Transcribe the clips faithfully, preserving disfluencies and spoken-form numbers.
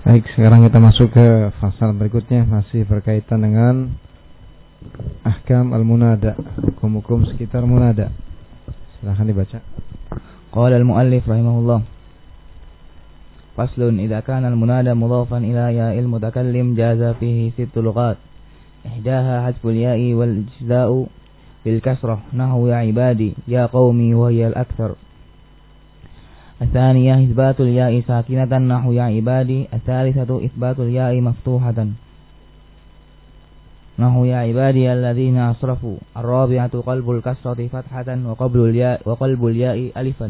Baik, sekarang kita masuk ke pasal berikutnya, masih berkaitan dengan ahkam al-munada, hukum-hukum sekitar munada. Silahkan dibaca. Qala al-muallif rahimahullah. Faslun, idza kana al-munada mudhafan ila ya'il mutakallim jaza fihi sittu lughat. Ihdaha hasbul ya'i wal ijza'u bil kasrah nahwu ya ibadi ya qaumi wa hiya al-akthar. الثانية إثبات الياء ساكنة نحو يا عبادي. الثالثة إثبات الياء مفتوحة نحو يا عبادي الذين أسرفوا. الرابعة قلب الكسرة فتحة وقبل الياء وقلب الياء ألفا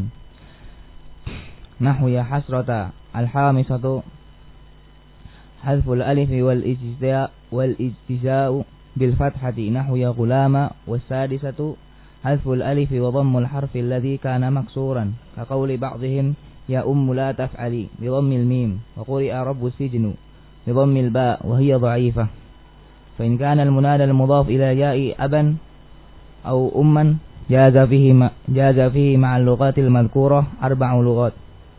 نحو يا حسرة. الخامسة حذف الألف والإجزاء والإجزاء بالفتحة نحو يا غلام. والسادسة حذف الألف وضم الحرف الذي كان مكسورا كقول بعضهم يا أم لا تفعلي بضم الميم. وقرئ رب السجن بضم الباء وهي ضعيفة. فإن كان المنادى المضاف إلى ياء أبا أو أما جاز فيه جاز فيه مع اللغات المذكورة أربع لغات.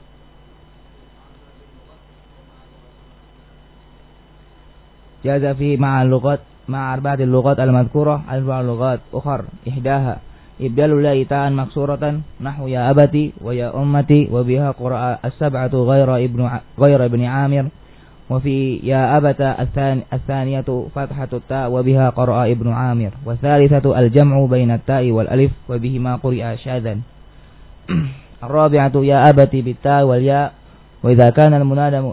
جاز فيه مع اللغات مع أربعة اللغات المذكورة أربع لغات أخر. إحداها إبدال الله تاء مكسورة نحو يا أبتي ويا أمتي وبها قرأ السبعة غير ابن غير ابن عامر. وفي يا أبت الثانية فتحة التاء وبها قرأ ابن عامر. والثالثة الجمع بين التاء والألف وبهما قرئ شاذا. الرابعة يا أبتي بالتاء والياء. وإذا كان المنادى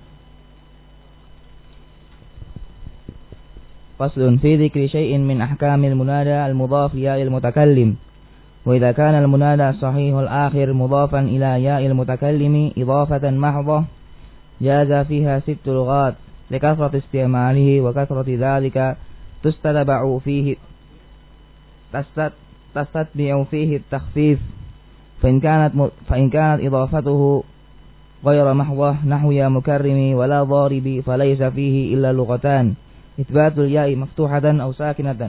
فصل في ذكر شيء من أحكام المنادى المضاف ياء المتكلم. وإذا كان المنادى صحيح الآخر مضافا إلى ياء المتكلم إضافة محضة جاز فيها ست لغات لكثرة استعماله وكثرة ذلك تستتبع فيه تستتبع فيه التخفيف. فإن كانت فإن كانت إضافته غير محضة نحو يا مكرمي ولا ضاربي فليس فيه إلا لغتان إثبات الياء مفتوحة أو ساكنة.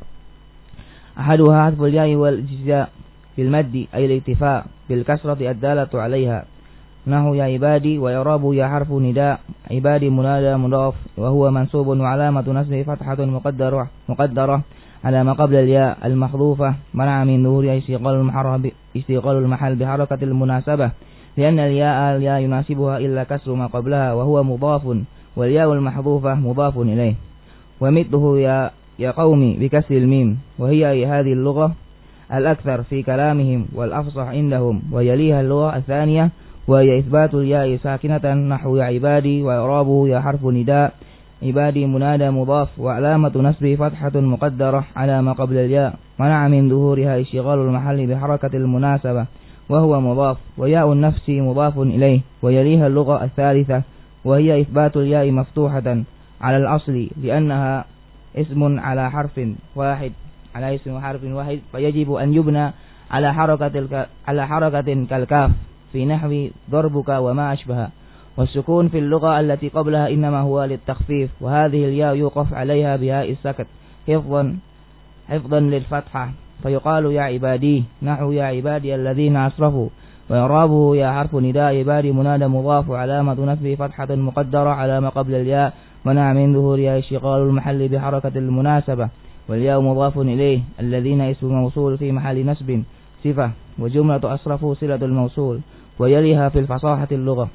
أحدها حذف الياء والإجزاء في المد أي الاكتفاء بالكسرة الدالة عليها نحو يا عبادي. ويراب يا حرف نداء عبادي منادى مضاف وهو منصوب وعلامة نصبه فتحة مقدرة مقدرة على ما قبل الياء المحذوفة منع من ظهورها استيقال المحل بحركة المناسبة لأن الياء لا يناسبها إلا كسر ما قبلها وهو مضاف والياء المحذوفة مضاف إليه. ومثله يا يا قومي بكسر الميم وهي هذه اللغة الأكثر في كلامهم والأفصح عندهم. ويليها اللغة الثانية وهي إثبات الياء ساكنة نحو يا عبادي. وإعرابه يا حرف نداء عبادي منادى مضاف وعلامة نصبه فتحة مقدرة على ما قبل الياء منع من ظهورها اشتغال المحل بحركة المناسبة وهو مضاف. وياء النفس مضاف إليه. ويليها اللغة الثالثة وهي إثبات الياء مفتوحة على الأصل لأنها اسم على حرف واحد على اسم حرف واحد فيجب أن يبنى على حركة على حركة كالكاف في نحو ضربك وما أشبه. والسكون في اللغة التي قبلها إنما هو للتخفيف وهذه الياء يوقف عليها بهاء السكت حفظا حفظا للفتحة فيقال يا عبادي نحو يا عبادي الذين أسرفوا. وإعرابه يا حرف نداء عبادي منادى مضاف وعلامة نصبه فتحة مقدرة على ما قبل الياء منع من ظهورها اشتغال المحل بحركة المناسبة. والياء مضاف إليه الذين اسم موصول في محل نصب صفة. وجملة أسرفوا صلة الموصول. ويليها في الفصاحة اللغة.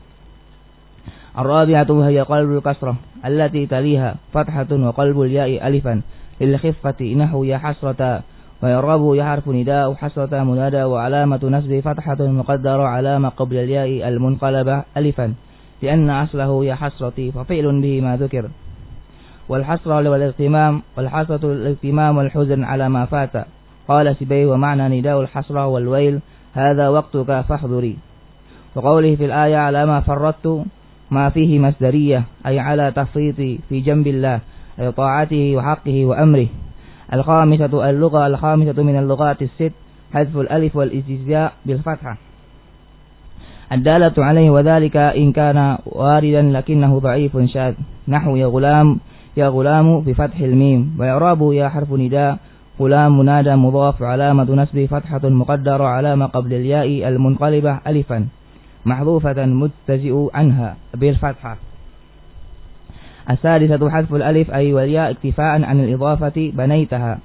الرابعة هي قلب الكسرة التي تليها فتحة وقلب الياء ألفا للخفة نحو يا حسرة. ويعرب يا حرف نداء حسرة منادى وعلامة نصبه فتحة مقدرة علامة قبل الياء المنقلبة ألفا لأن أصله يا حسرتي ففعل به ما ذكر. والحسرة والاغتمام والحسرة الاغتمام والحزن على ما فات. قال سبيه ومعنى نداء الحسرة والويل هذا وقتك فاحذري. وقوله في الآية على ما فرطت ما فيه مصدرية أي على تفريطي في جنب الله أي طاعته وحقه وأمره. الخامسة اللغة الخامسة من اللغات الست حذف الألف والإجزاء بالفتحة الدالة عليه وذلك إن كان واردا لكنه ضعيف شاذ نحو يا غلام يا غلام بفتح الميم. وإعرابه يا حرف نداء غلام منادى مضاف علامة نصبه فتحة مقدرة على ما قبل الياء المنقلبة ألفا محذوفة مجتزئ عنها بالفتحة. السادسة حذف الألف أي والياء اكتفاء عن الإضافة بنيتها.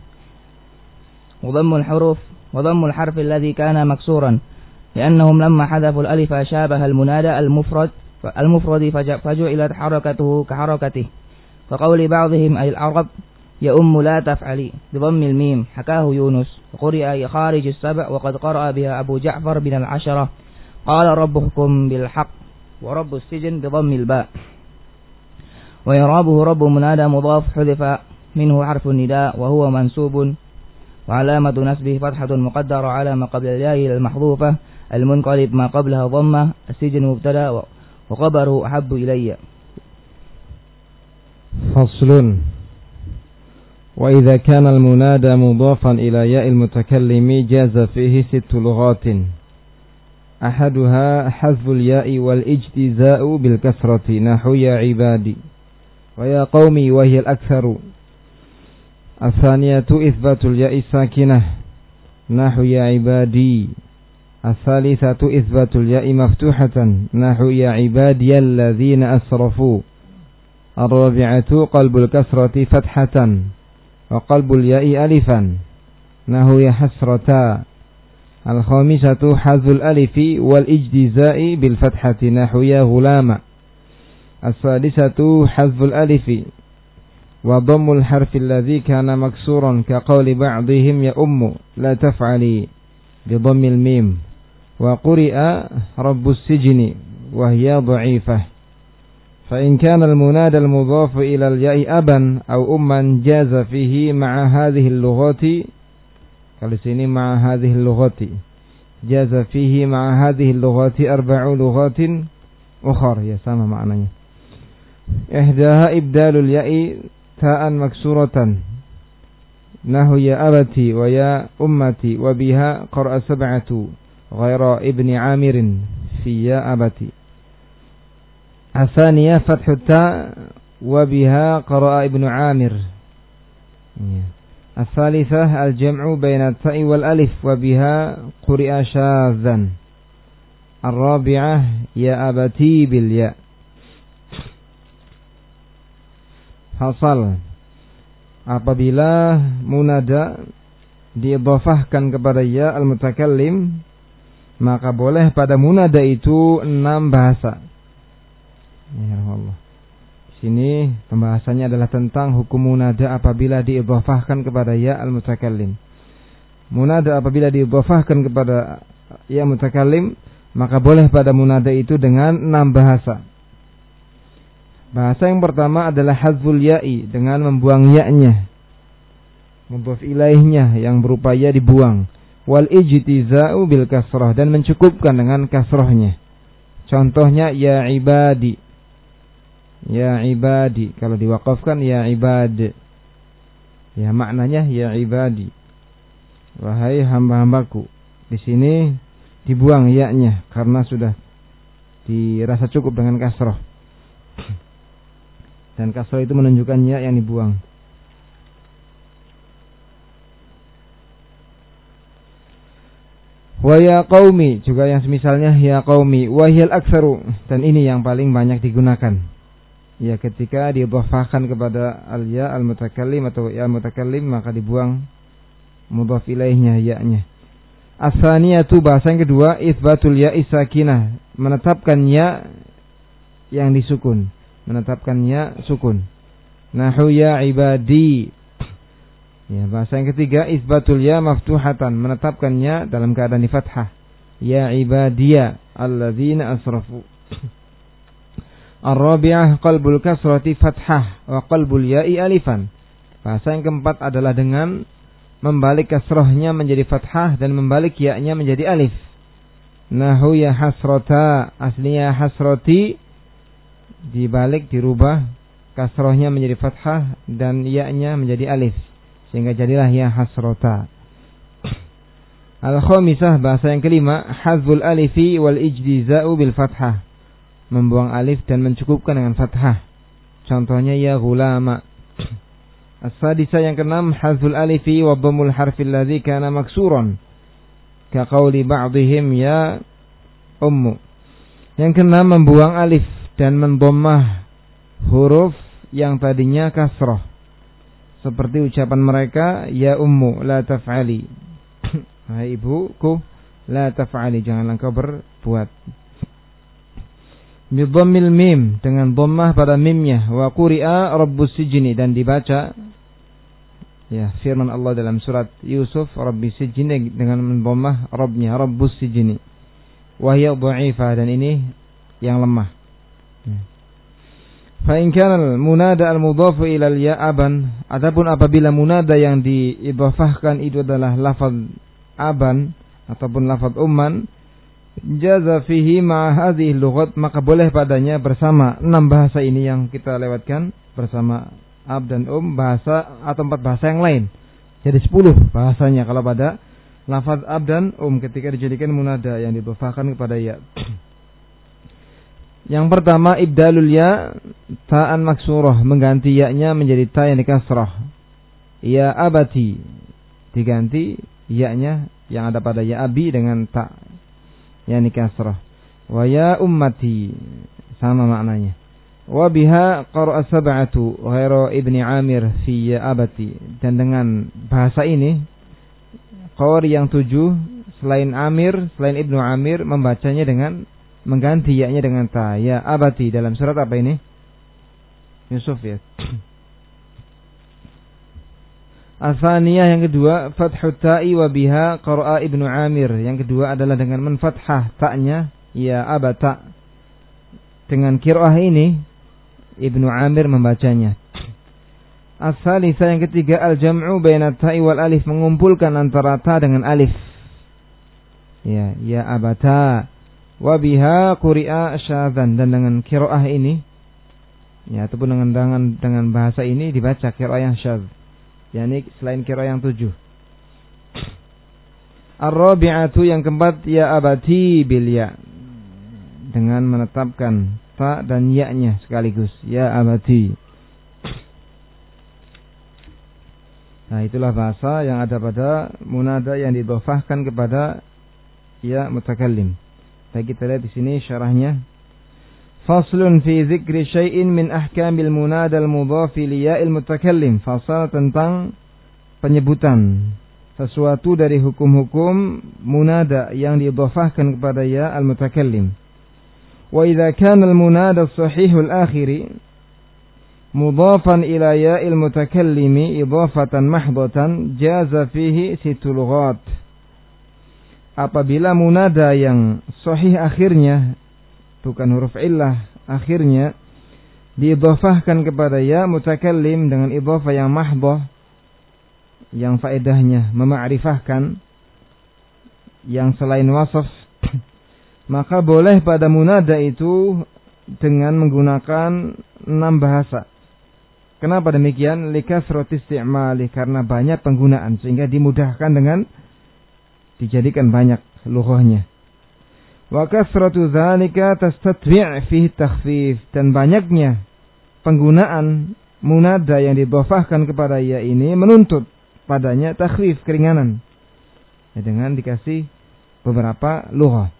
وضم الحروف وضم الحرف الذي كان مكسورا لأنهم لما حذفوا الألف شابه المنادى المفرد المفرد فجعلت حركته كحركته، فقول بعضهم أي العرب يؤم لا تفعلي بضم الميم حكاه يونس، وقرئ خارج السبع وقد قرأ بها أبو جعفر بن العشرة قال ربكم بالحق، ورب السجن بضم الباء. وإعرابه رب منادى مضاف حذف منه حرف النداء وهو منسوب، وعلامة نسبه فتحة مقدرة على ما قبل الياء المحذوفة المنقلب ما قبلها ضمة. السجن مبتدا وخبره أحب إلي. فصل. وإذا كان المنادى مضافا إلى ياء المتكلم جاز فيه ست لغات، أحدها حذف الياء والاجتزاء بالكسرة نحو يا عبادي ويا قومي وهي الأكثر. الثانية إثبات الياء الساكنة نحو يا عبادي. الثالثة إثبات الياء مفتوحة نحو يا عبادي الذين أسرفوا. الرابعة قلب الكسرة فتحة وقلب الياء ألفا نحو يا حسرتا. الخامسة حذف الألف والاجتزاء بالفتحة نحو يا غلام. السادسة حذف الألف وضم الحرف الذي كان مكسورا كقول بعضهم يا أم لا تفعلي بضم الميم. وقرئ رب السجن وهي ضعيفة. فإن كان المنادى المضاف إلى الياء أبا أو أما جاز فيه مع هذه اللغات. kalau sini مع هذه اللغات جاز فيه مع هذه اللغات أربع لغات أخر ya sama maknanya. إحداها إبدال الياء تاء مكسورة نحو يا أبتي ويا أمتي وبها قرأ سبعة غير ابن عامر في يا أبتي. الثانية فتح التاء وبها قرأ ابن عامر. الثالثة الجمع بين التاء والألف وبها قرئ شاذا. الرابعة يا أبتي بالياء. Fasal. Apabila munada diidhafahkan kepada ya al-mutakallim, maka boleh pada munada itu enam bahasa. Ya Allah. Di sini pembahasannya adalah tentang hukum munada apabila diidhafahkan kepada ya al-mutakallim. Munada apabila diidhafahkan kepada ya mutakallim, maka boleh pada munada itu dengan enam bahasa. Bahasa yang pertama adalah hadzful ya'i dengan membuang ya-nya. Mudhaf ilaihnya yang berupa ya dibuang. Wal ijtiza'u bil kasrah dan mencukupkan dengan kasrahnya. Contohnya ya ibadi. Ya ibadi kalau diwaqafkan ya ibad. Ya maknanya ya ibadi. Wahai hamba-hambaku. Di sini dibuang ya-nya karena sudah dirasa cukup dengan kasrah. Dan kasrah itu menunjukkan ya yang dibuang. Wa ya qaumi juga yang semisalnya ya qaumi wahyal aktsaru dan ini yang paling banyak digunakan. Ya ketika diidhafahkan kepada al ya al mutakallim atau ya al mutakallim maka dibuang mudhaf ilaihnya ya-nya. As-saniyatu bahasa yang kedua itsbatul ya sakinah menetapkan ya yang disukun. Menetapkan ya sukun. Nahu ya ibadi. Ya, bahasa yang ketiga isbatul ya maftuhatan, menetapkan ya dalam keadaan di fathah. Ya ibadiya alladzina asrafu. Ar-rabi'ah qalbul kasrati fathah wa qalbul ya'i alifan. Bahasa yang keempat adalah dengan membalik kasrahnya menjadi fathah dan membalik ya-nya menjadi alif. Nahu ya hasrata, aslinya hasrati, dibalik dirubah kasrohnya menjadi fathah dan ya-nya menjadi alif sehingga jadilah ya hasrota. Al-khamisah bahasa yang kelima hadzful alifi wal ijtiza'u bil fathah, membuang alif dan mencukupkan dengan fathah. Contohnya ya ghulama. As-sadisah yang keenam hadzful alifi wa dhammul harfil ladzi kana maksuran ka qauli ba'dihim ya ummu. Yang keenam membuang alif dan mendomah huruf yang tadinya kasrah. Seperti ucapan mereka, ya ummu la taf'ali. Hai ibuku, la taf'ali, janganlah kau berbuat. Bi dhammil mim, dengan dhammah pada mimnya. Wa quri'a rabbus sijni, dan dibaca ya firman Allah dalam surat Yusuf, rabbis sijni, dengan dhammah rabbnya, rabbus sijni. Wa hiya dha'ifah, dan ini yang lemah. Fa in kana al-munada al-mudhaf ila al-ya aban, adapun apabila munada yang diidhafahkan itu adalah lafaz aban ataupun lafaz umman, jaza fihi ma hadhihi lughat, maka boleh padanya bersama enam bahasa ini yang kita lewatkan, bersama ab dan um, bahasa atau empat bahasa yang lain. Jadi sepuluh bahasanya kalau pada lafaz ab dan um ketika dijadikan munada yang diidhafahkan kepada ya. Yang pertama, ibdalul ya ta'an maksurah, mengganti ya-nya menjadi ta yang dikasrah. Ya abati, diganti ya-nya yang ada pada ya abi dengan ta yang dikasrah. Wa ya ummati, sama maknanya. Wa biha qara'a sab'atu ghairu ibni Amir fi ya abati, dan dengan bahasa ini qari yang tujuh selain Amir, selain Ibnu Amir membacanya dengan mengganti ya-nya dengan ta, ya abati, dalam surat apa ini? Yusuf ya. Al-thaniyah, yang kedua, fathu ta'i wa biha qara'a Ibnu Amir, yang kedua adalah dengan menfathah ta'nya, ya abata. Dengan qiraah ini Ibnu Amir membacanya. Al-thalithah, yang ketiga, al-jam'u baina ta'i wal alif, mengumpulkan antara ta dengan alif. Ya, ya abata. Wa biha quri'a syadzan, dan dengan qiraah ini ya ataupun dengan dengan dengan bahasa ini dibaca qiraah yang syadz, yakni selain qiraah yang tujuh. Ar-rabi'atu, yang keempat, ya abati bil ya, dengan menetapkan ta dan ya-nya sekaligus, ya abati. Nah, itulah bahasa yang ada pada munada yang didhafahkan kepada ya mutakallim. Baik, kita lihat di sini syarahnya. Faslun fi dzikri syai'in min ahkamil munada al-mudhaf li ya'il mutakallim. Fasal tentang penyebutan sesuatu dari hukum-hukum munada yang diidhafahkan kepada ya al-mutakallim. Wa idza kana al-munada as-sahih al-akhir mudhafan ila ya'il mutakallimi idhafatan mahdhatan jaza fihi situ lughat. Apabila munada yang sahih akhirnya, bukan huruf illah akhirnya, diidhafahkan kepada ya mutakallim dengan idhafah yang mahdhah, yang faedahnya mema'rifahkan, yang selain wasaf, maka boleh pada munada itu dengan menggunakan enam bahasa. Kenapa demikian? Likasrati isti'mali, karena banyak penggunaan sehingga dimudahkan dengan dijadikan banyak lughahnya. Wa kasratu dzalika tastatwi' fihi takhfif, dan banyaknya penggunaan munada yang didhafahkan kepada ya ini menuntut padanya takhfif, keringanan, ya, dengan dikasih beberapa lughah.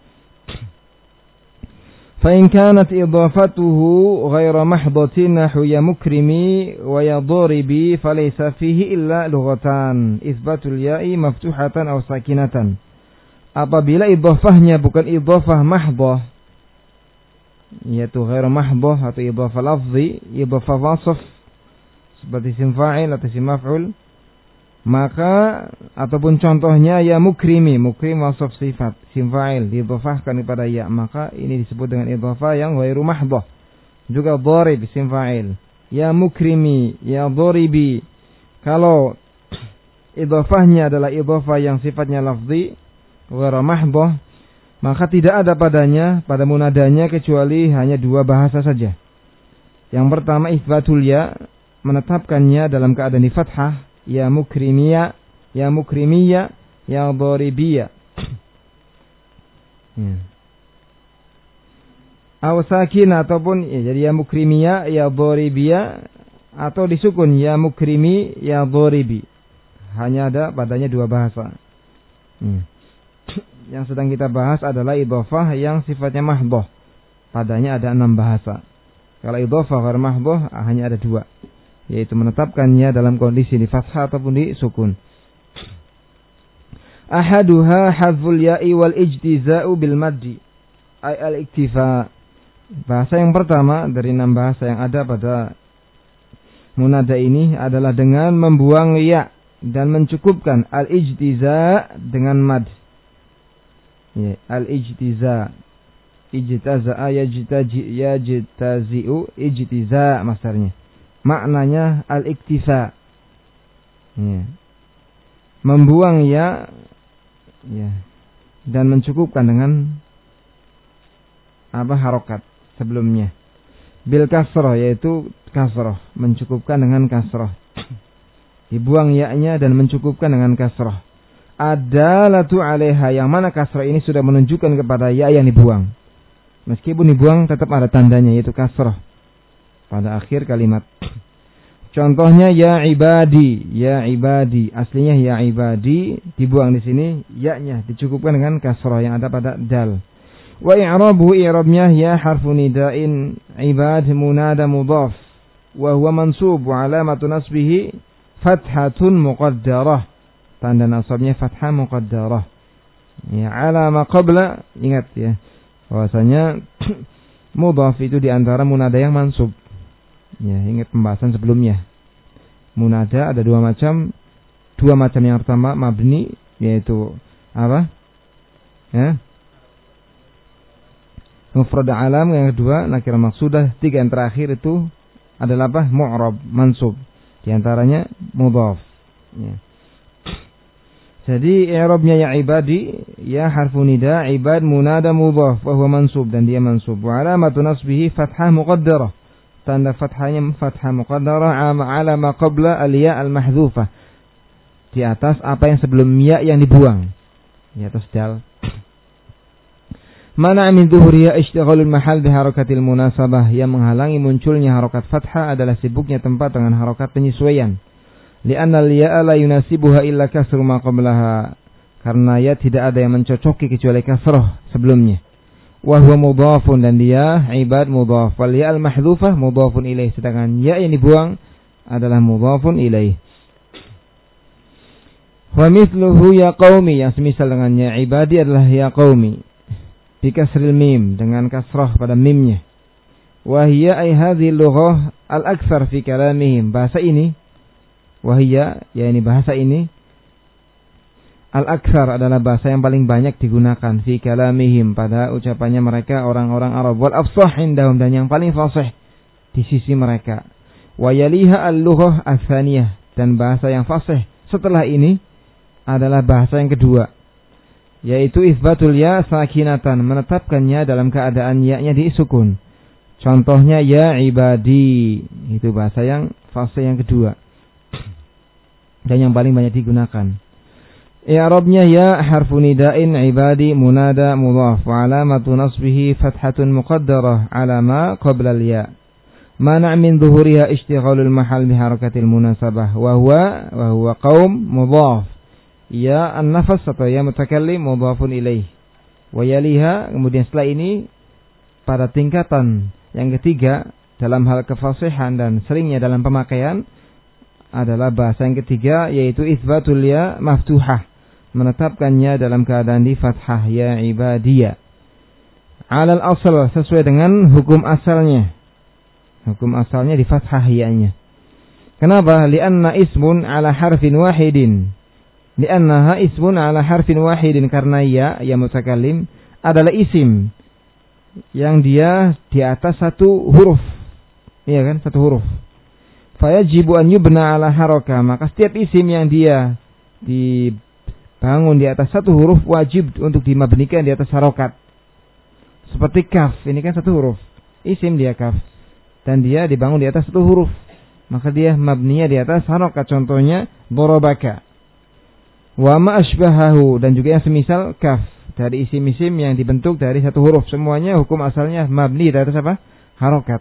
Fa in kanat idhafatuhu ghaira mahdhatin nahu ya mukrimi wa ya dharibi falaysa fihi illa lughatan isbatul ya'i maftuhatan aw sakinatan. Apabila idhafahnya bukan idhafah mahdhah, yaitu ghaira mahdhah atau idhafah lafzi, idhafah wasf seperti isim fa'il atau isim maf'ul, maka ataupun contohnya ya mukrimi, mukrim wasf sifat, isim fa'il diidhafahkan kepada ya, maka ini disebut dengan idhafah yang ghairu mahdhah. Juga dharib, isim fa'il, ya mukrimi, ya dharibi, kalau idhafahnya adalah idhafah yang sifatnya lafzi ghairu mahdhah, maka tidak ada padanya pada munadanya kecuali hanya dua bahasa saja. Yang pertama itsbatul ya, menetapkannya dalam keadaan di fathah, ya mukrimiya, ya mukrimiya, ya dharibiya. Ya. Aw sakin, ataupun ya, jadi ya mukrimiya, ya dharibiya, atau disukun ya mukrimi, ya dharibi. Hanya ada padanya dua bahasa. Ya. Yang sedang kita bahas adalah idhafah yang sifatnya mahdhah. Padanya ada enam bahasa. Kalau idhofah ghair mahdhah hanya ada dua, yaitu menetapkannya dalam kondisi di fathah ataupun di sukun. Ahaduha hadzful ya'i wal ijtiza'u bil maddi ay al iktifa. Bahasa yang pertama dari enam bahasa yang ada pada munada ini adalah dengan membuang ya dan mencukupkan al-ijtiza dengan mad. Ya, al-ijtiza. Ijtaza'a yajtaji yajtazi'u ijtiza masdarnya. Maknanya al-iktifa. Ya. Membuang ya ya dan mencukupkan dengan apa harokat sebelumnya. Bil kasrah, yaitu kasrah, mencukupkan dengan kasrah. Dibuang ya-nya dan mencukupkan dengan kasrah. Adalatu 'alaiha, yang mana kasrah ini sudah menunjukkan kepada ya yang dibuang. Meskipun dibuang tetap ada tandanya, yaitu kasrah pada akhir kalimat. Contohnya ya ibadi, ya ibadi, aslinya ya ibadi, dibuang di sini ya-nya dicukupkan dengan kasrah yang ada pada dal. Wa i'rabu i'rabnya ya harfu nida'in ibad munada mudhaf wa huwa mansub wa alamatu nasbihi fathatun muqaddarah. Tanda nasabnya fathah muqaddarah. Ya, alama qabla, ingat ya, bahwasanya mudhaf itu di antara munada yang mansub. Ya, ingat pembahasan sebelumnya. Munada ada dua macam. Dua macam, yang pertama mabni, yaitu apa? Ya. Mufrad alam, yang kedua nakirah maqsudah, tiga yang terakhir itu adalah apa? Mu'rab, mansub. Di antaranya mudhaf. Ya. Jadi i'rabnya ya ibadi, ya harfu nida, ibad munada mudhaf wa huwa mansub, dan dia mansub. Wa alamatu nasbihi fathah muqaddarah. Tanda fathahnya fathah muqaddarah ala ma qabla al-ya al-mahdhufah. Di atas apa yang sebelum ya yang dibuang. Di atas dal. Mana min dhuhriya ishtighalul mahal bi harakatil munasabah, yang menghalangi munculnya harokat fathah adalah sibuknya tempat dengan harokat penyesuaian. Li'anna al-ya'a la yunasibuha illa kasru ma qablaha, karena ya tidak ada yang mencocoki kecuali kasrah sebelumnya. Wa huwa mudhafun, dan dia ibad mudhaf. Wal ya al-mahdhufah mudhafun ilaih, sedangkan ya yang dibuang adalah mudhafun ilaih. Wa mithluhu ya qaumi, yang semisal dengan ya ibadi adalah ya qaumi bikasril mim, dengan kasrah pada mimnya. Wahia ay hadhihi lughah al-aktsar fi kalamihim, bahasa ini, wahia ya ini bahasa ini, al-aktsar adalah bahasa yang paling banyak digunakan fi kalamihim, pada ucapannya mereka orang-orang Arab, wal afsah indahum, dan yang paling fasih di sisi mereka. Wa yaliha al-lughah ats-tsaniyah, dan bahasa yang fasih setelah ini adalah bahasa yang kedua, yaitu isbatul ya sakinatan, menetapkannya dalam keadaan ya-nya disukun. Contohnya ya ibadi, itu bahasa yang fase yang kedua dan yang paling banyak digunakan. I'rabnya ya harfu nida'in ibadi munada mudhaf wa alamatu nasbihi fathatun muqaddarah ala ma qabla al-ya. Mana' min dhuhuriha ishtighalul mahal bi harakatil munasabah wa huwa wa huwa qaum mudhaf. Ya an-nafas atau ya mutakallim mudhafun ilaih. Wa yaliha, kemudian setelah ini pada tingkatan yang ketiga dalam hal kefasihan dan seringnya dalam pemakaian adalah bahasa yang ketiga, yaitu itsbatul ya maftuhah, menetapkannya dalam keadaan di fathah, ya ibadiyah. Alal asal, sesuai dengan hukum asalnya. Hukum asalnya di fathah ya-nya. Kenapa? Li'anna ismun ala harfin wahidin. Li'annaha ismun ala harfin wahidin, karena ya, ya mutakallim adalah isim yang dia di atas satu huruf. Iya kan? Satu huruf. Fayajibu an yubna ala harakah, maka setiap isim yang dia dibangun di atas satu huruf wajib untuk dimabnikan di atas harokat. Seperti kaf, ini kan satu huruf. Isim dia kaf. Dan dia dibangun di atas satu huruf, maka dia mabninya di atas harokat. Contohnya dorobaka. Wa ma asbahahu, dan juga yang semisal kaf, dari isim-isim yang dibentuk dari satu huruf, semuanya hukum asalnya mabni di atas apa? Harokat.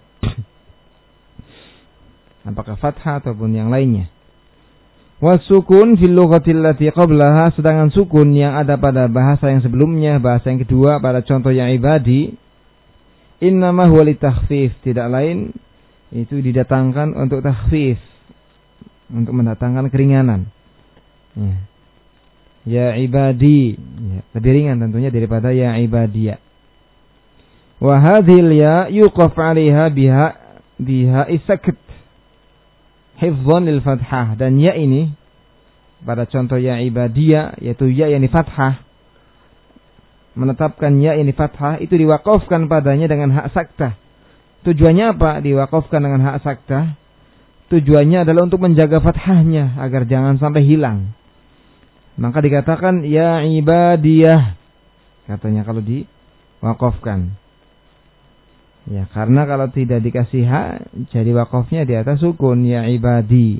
Apakah fathah ataupun yang lainnya. Wasukun fil lughatil lati qablaha, sedangkan sukun yang ada pada bahasa yang sebelumnya, bahasa yang kedua pada contoh yang ibadi, Innama huwa litakhfif, tidak lain itu didatangkan untuk takhfif, untuk mendatangkan keringanan. Ya, ya ibadi, ya, lebih ringan tentunya daripada ya ibadiyah. Wa hadhil ya yuqaf 'alaiha biha biha isakt hifdhan lil fathah, dan ya ini pada contoh ya ibadiyah yaitu ya yang di fathah, menetapkan ya yang di fathah itu diwakafkan padanya dengan hak saktah. Tujuannya apa? Diwakafkan dengan hak saktah. Tujuannya adalah untuk menjaga fathahnya agar jangan sampai hilang. Maka dikatakan ya ibadiyah, katanya kalau diwakafkan. Ya, karena kalau tidak dikasih hak, jadi wakafnya di atas sukun, ya ibadi.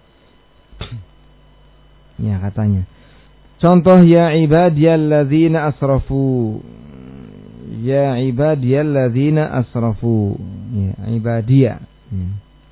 Ya, katanya. Contoh ya ibadiyalladzina asrafu. Ya ibadiyalladzina asrafu. Ya, ibadiyah. Ya.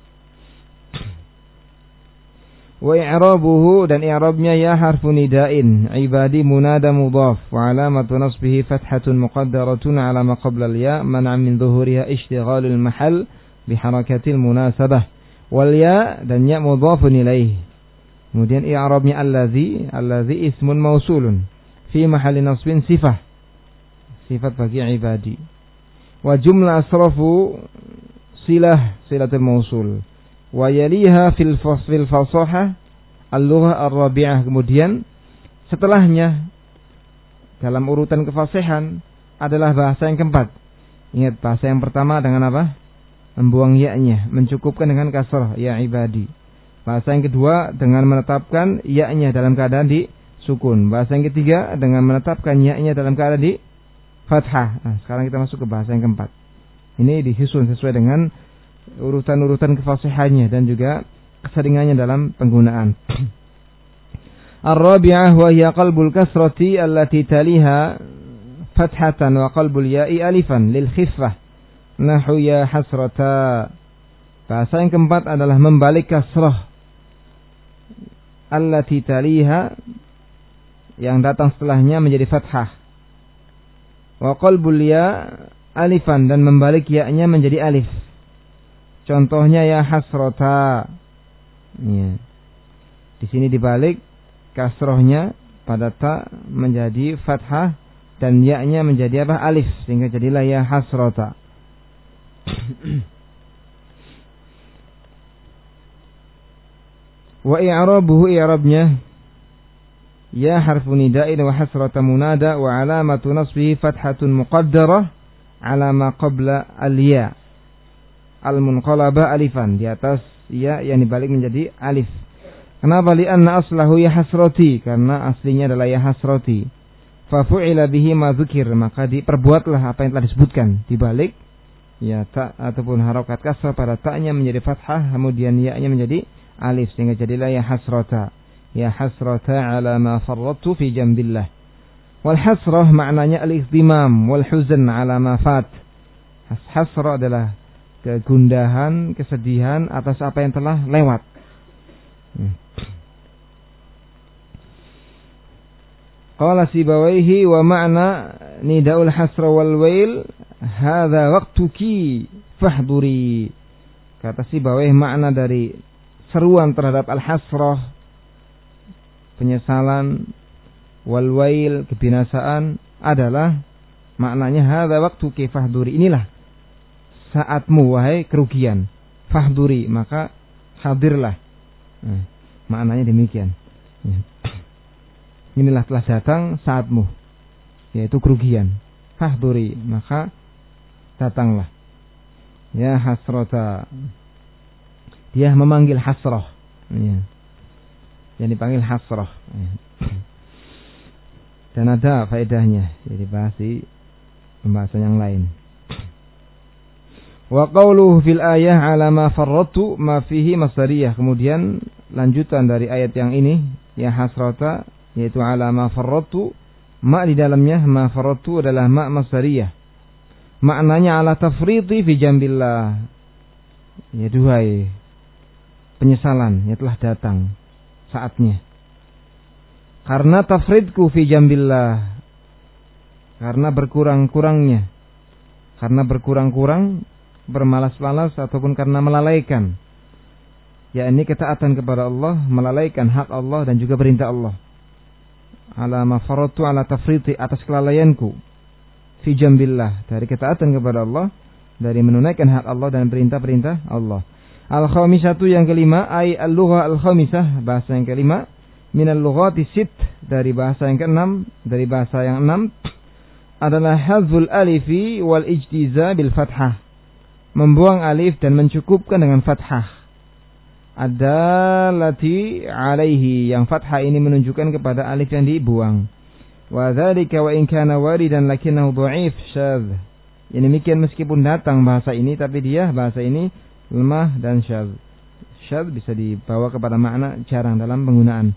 Wa i'rabuhu, dan i'rabnya ya harfu nida'in. Ibadi munada mudhaf. Wa alamatu nasbihi fathatun muqaddaratun ala ma qabla al-ya man'a min dhuhuriha ishtighalul mahal biharakatil munasabah. Wal ya, dan ya mudhafun ilaih. Kemudian i'rabnya allazi. Allazi ismun mausulun fi mahalli nasbin sifah. Sifat bagi ibadi. Wa jumlah asrafu silah silatul mausul. Wa yaliha fil fasl fasahah al-lughah ar-rabi'ah. Kemudian setelahnya dalam urutan kefasihan adalah bahasa yang keempat. Ingat, bahasa yang pertama dengan apa? Membuang ya-nya, mencukupkan dengan kasrah ya ibadi. Bahasa yang kedua dengan menetapkan ya-nya dalam keadaan di sukun. Bahasa yang ketiga dengan menetapkan ya-nya dalam keadaan di fathah. Nah, sekarang kita masuk ke bahasa yang keempat. Ini disusun sesuai dengan urutan-urutan kefasihannya dan juga keseringannya dalam penggunaan. Ar-rabi'ah wa hiya qalbul kasrati allati taliha fathatan wa qalbul ya'i alifan lil khiffah. Nahu ya hasrata. Bahasa yang keempat adalah membalik kasrah allati taliha, yang datang setelahnya menjadi fathah. Wa qalbul ya alifan, dan membalik ya-nya menjadi alif. Contohnya ya hasrata. Ya. Di sini dibalik kasrohnya pada ta menjadi fathah dan ya-nya menjadi apa? Alif, sehingga jadilah ya hasrata. Wa i'rabuhu, i'rabnya ya harfu nida'in wa hasrata munada wa alamatu nasbihi fathatun muqaddarah ala ma qabla al-ya al-munqalaba alifan, di atas ya yang dibalik menjadi alif. Kenapa? Li'anna aslahu ya hasrati, karena aslinya adalah ya hasrati. Fa fu'ila bihi ma dzukir, maka diperbuatlah apa yang telah disebutkan, dibalik ya ta ataupun harokat kasrah pada ta'nya menjadi fathah, kemudian ya-nya menjadi alif, sehingga jadilah ya hasrata. Ya hasrata ala ma farrattu fi jambillah. Wal hasrah maknanya al-ihtimam wal huzn ala ma fat. Hasrah adalah kegundahan, kesedihan atas apa yang telah lewat. Qala Sibawaihi wa ma'na nida'ul hasra wal wail hadza waqtuki fahduri. Kata Sibawaihi, makna dari seruan terhadap al-hasrah, penyesalan, wal wail, kebinasaan, adalah maknanya hadza waqtuki fahduri, inilah saatmu wahai kerugian. Fahduri, maka hadirlah. Nah, maknanya demikian. Ya. Inilah telah datang saatmu, yaitu kerugian. Fahduri, maka datanglah. Ya hasrata. Dia memanggil hasrah. Ya. Yang dipanggil hasrah. Ya. Dan ada faedahnya. Jadi bahas di pembahasan yang lain. Wa qawluhu fil ayah ala ma farratu ma fihi masdariyah. Kemudian lanjutan dari ayat yang ini, ya hasrata, yaitu ala ma farratu, ma di dalamnya ma farratu adalah ma masdariyah. Maknanya ala tafriti fi jambillah. Ya duhai penyesalan yang telah datang saatnya. Karena tafridku fi jambillah, karena berkurang-kurangnya karena berkurang-kurang, bermalas-malas, ataupun karena melalaikan. Yakni ketaatan kepada Allah, melalaikan hak Allah dan juga perintah Allah. Ala ma faratu ala tafriti, atas kelalaianku fi jambillah, dari ketaatan kepada Allah, dari menunaikan hak Allah dan perintah-perintah Allah. Al-khamisatu, yang kelima, ay al-lugha al-khamisah, bahasa yang kelima, min al-lughati sit, dari bahasa yang keenam, dari bahasa yang enam, adalah hadzul alifi wal ijtiza bil fathah, membuang alif dan mencukupkan dengan fathah. Adallati alaihi, yang fathah ini menunjukkan kepada alif yang dibuang. Wa dzalika wa in kana waridan lakinnahu dha'if syadz. Ini demikian meskipun datang bahasa ini, tapi dia bahasa ini lemah dan syadz. Syadz bisa dibawa kepada makna jarang dalam penggunaan.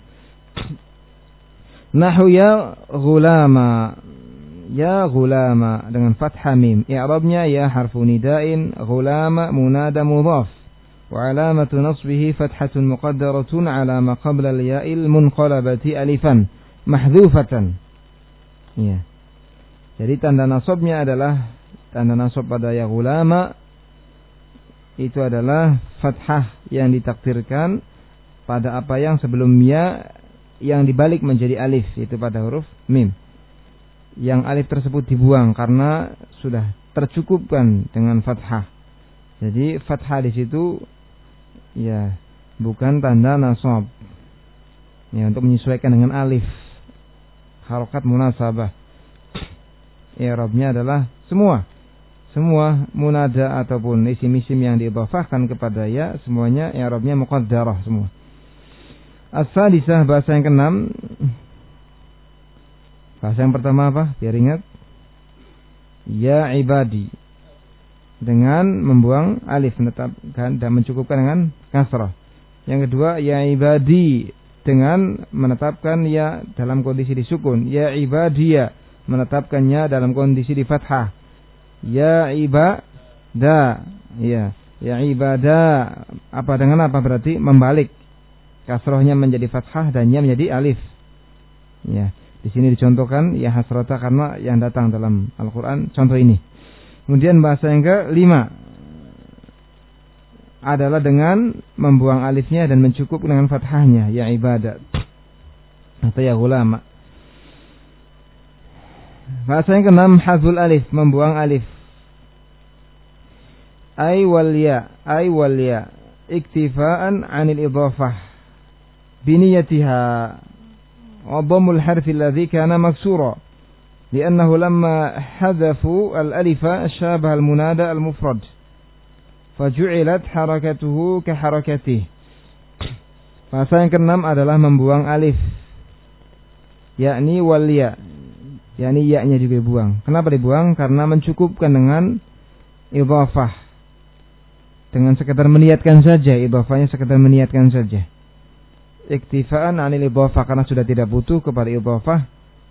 Nahu ya ghulama, ya ghulama dengan fathah mim. I'rabnya ya harfu nida'in, ghulama munada mudhaf. وعلامة نصبه فتحة مقدرة على ما قبل الياء المنقلبة ألفا محذوفة. Ya. Jadi tanda nasabnya adalah, tanda nasab pada ya ghulama itu adalah fathah yang ditakdirkan pada apa yang sebelum ya yang dibalik menjadi alif, itu pada huruf mim. Yang alif tersebut dibuang karena sudah tercukupkan dengan fathah. Jadi fathah di situ ya bukan tanda nasab. Ya, untuk menyesuaikan dengan alif, harokat munasabah. I'rabnya adalah semua semua munada ataupun isim-isim yang diidhafahkan kepada ya, semuanya i'rabnya muqaddarah semua. As-sadisah, bahasa yang keenam. Bahasa yang pertama apa? Biar ingat. Ya ibadi, dengan membuang alif, menetapkan dan mencukupkan dengan kasrah. Yang kedua, ya ibadi, dengan menetapkan ya dalam kondisi disukun. Ya ibadiyah, menetapkannya dalam kondisi di fathah. Ya ibada, ya ya ibada, apa dengan apa berarti membalik kasrohnya menjadi fathah dan nya menjadi alif. Ya, di sini dicontohkan ya hasrata karena yang datang dalam Al-Qur'an contoh ini. Kemudian bahasa yang kelima adalah dengan membuang alifnya dan mencukup dengan fathahnya, ya ibadat atau ya ulama. Bahasa yang keenam, hadzul alif, membuang alif. Ay wal ya, ay wal ya, iktifaan 'anil idhafah biniyatiha wa dhammul harfi alladhi kana maksura. لأنه لما حذفوا الألف شابه المنادى المفرد فجعلت حركته كحركته. Bahasa yang keenam adalah membuang alif, yakni wal ya, yakni ya-nya juga dibuang. Kenapa dibuang? Karena mencukupkan dengan idhafah, dengan sekedar meniatkan saja, idhafahnya sekedar meniatkan saja. Iktifaan 'anil idhafah, karena sudah tidak butuh kepada idhafah.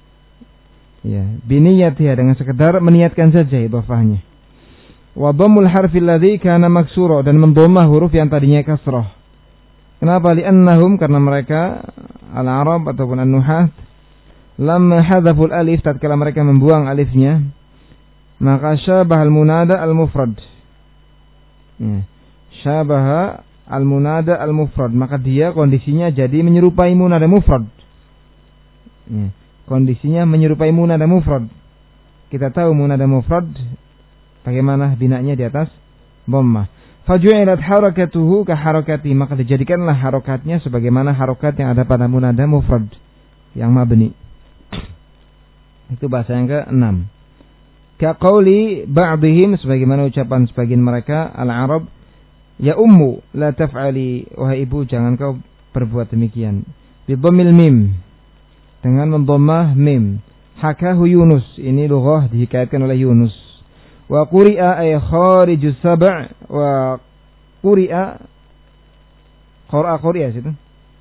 Ya, biniyatiha, dengan sekedar meniatkan saja idhafahnya. Wa dhammul harfi alladhi kana maksura, dan mendhammah huruf yang tadinya kasrah. Kenapa? Li'annahum, karena mereka al-Arab ataupun an-nuhat, lamma hadzaful alif, tatkala mereka membuang alifnya, maka syabahal munada al-mufrad. Ya, syabaha al-munada al-mufrad, maka dia kondisinya jadi menyerupai munada mufrad. Ya, kondisinya menyerupai munada mufrad. Kita tahu munada mufrad bagaimana binanya di atas dhammah. Faju'ilat harakatuhu ka harakati, maka dijadikanlah harokatnya sebagaimana harokat yang ada pada munada mufrad yang mabni. Itu bahasa yang keenam. Ka qauli ba'dihim, sebagaimana ucapan sebagian mereka al-Arab, ya ummu la taf'ali, wahai ibu jangan kau berbuat demikian. Bi dhammil mim, dengan mendhammah mim. Hakahu Yunus, ini lughah dihikayatkan oleh Yunus. Wa quri'a ay kharijus sab' wa quri'a qara'a quri'a situ.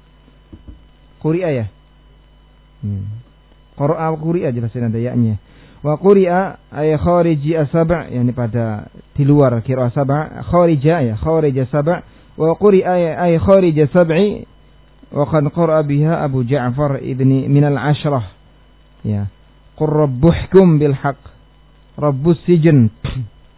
Quri'a ya. Hmm. Qara'a quri'a jelas ada ya-nya. Wa quri'a ay khariji as-sab', yakni pada di luar qira'a sab', kharija ya, kharija sab', wa quri'a ay kharija sab'i. Wa qad qara'a biha Abu Ja'far ibni min al-ashrah. Ya. Qur rabbuhkum bil haqq. Rabbus sijn.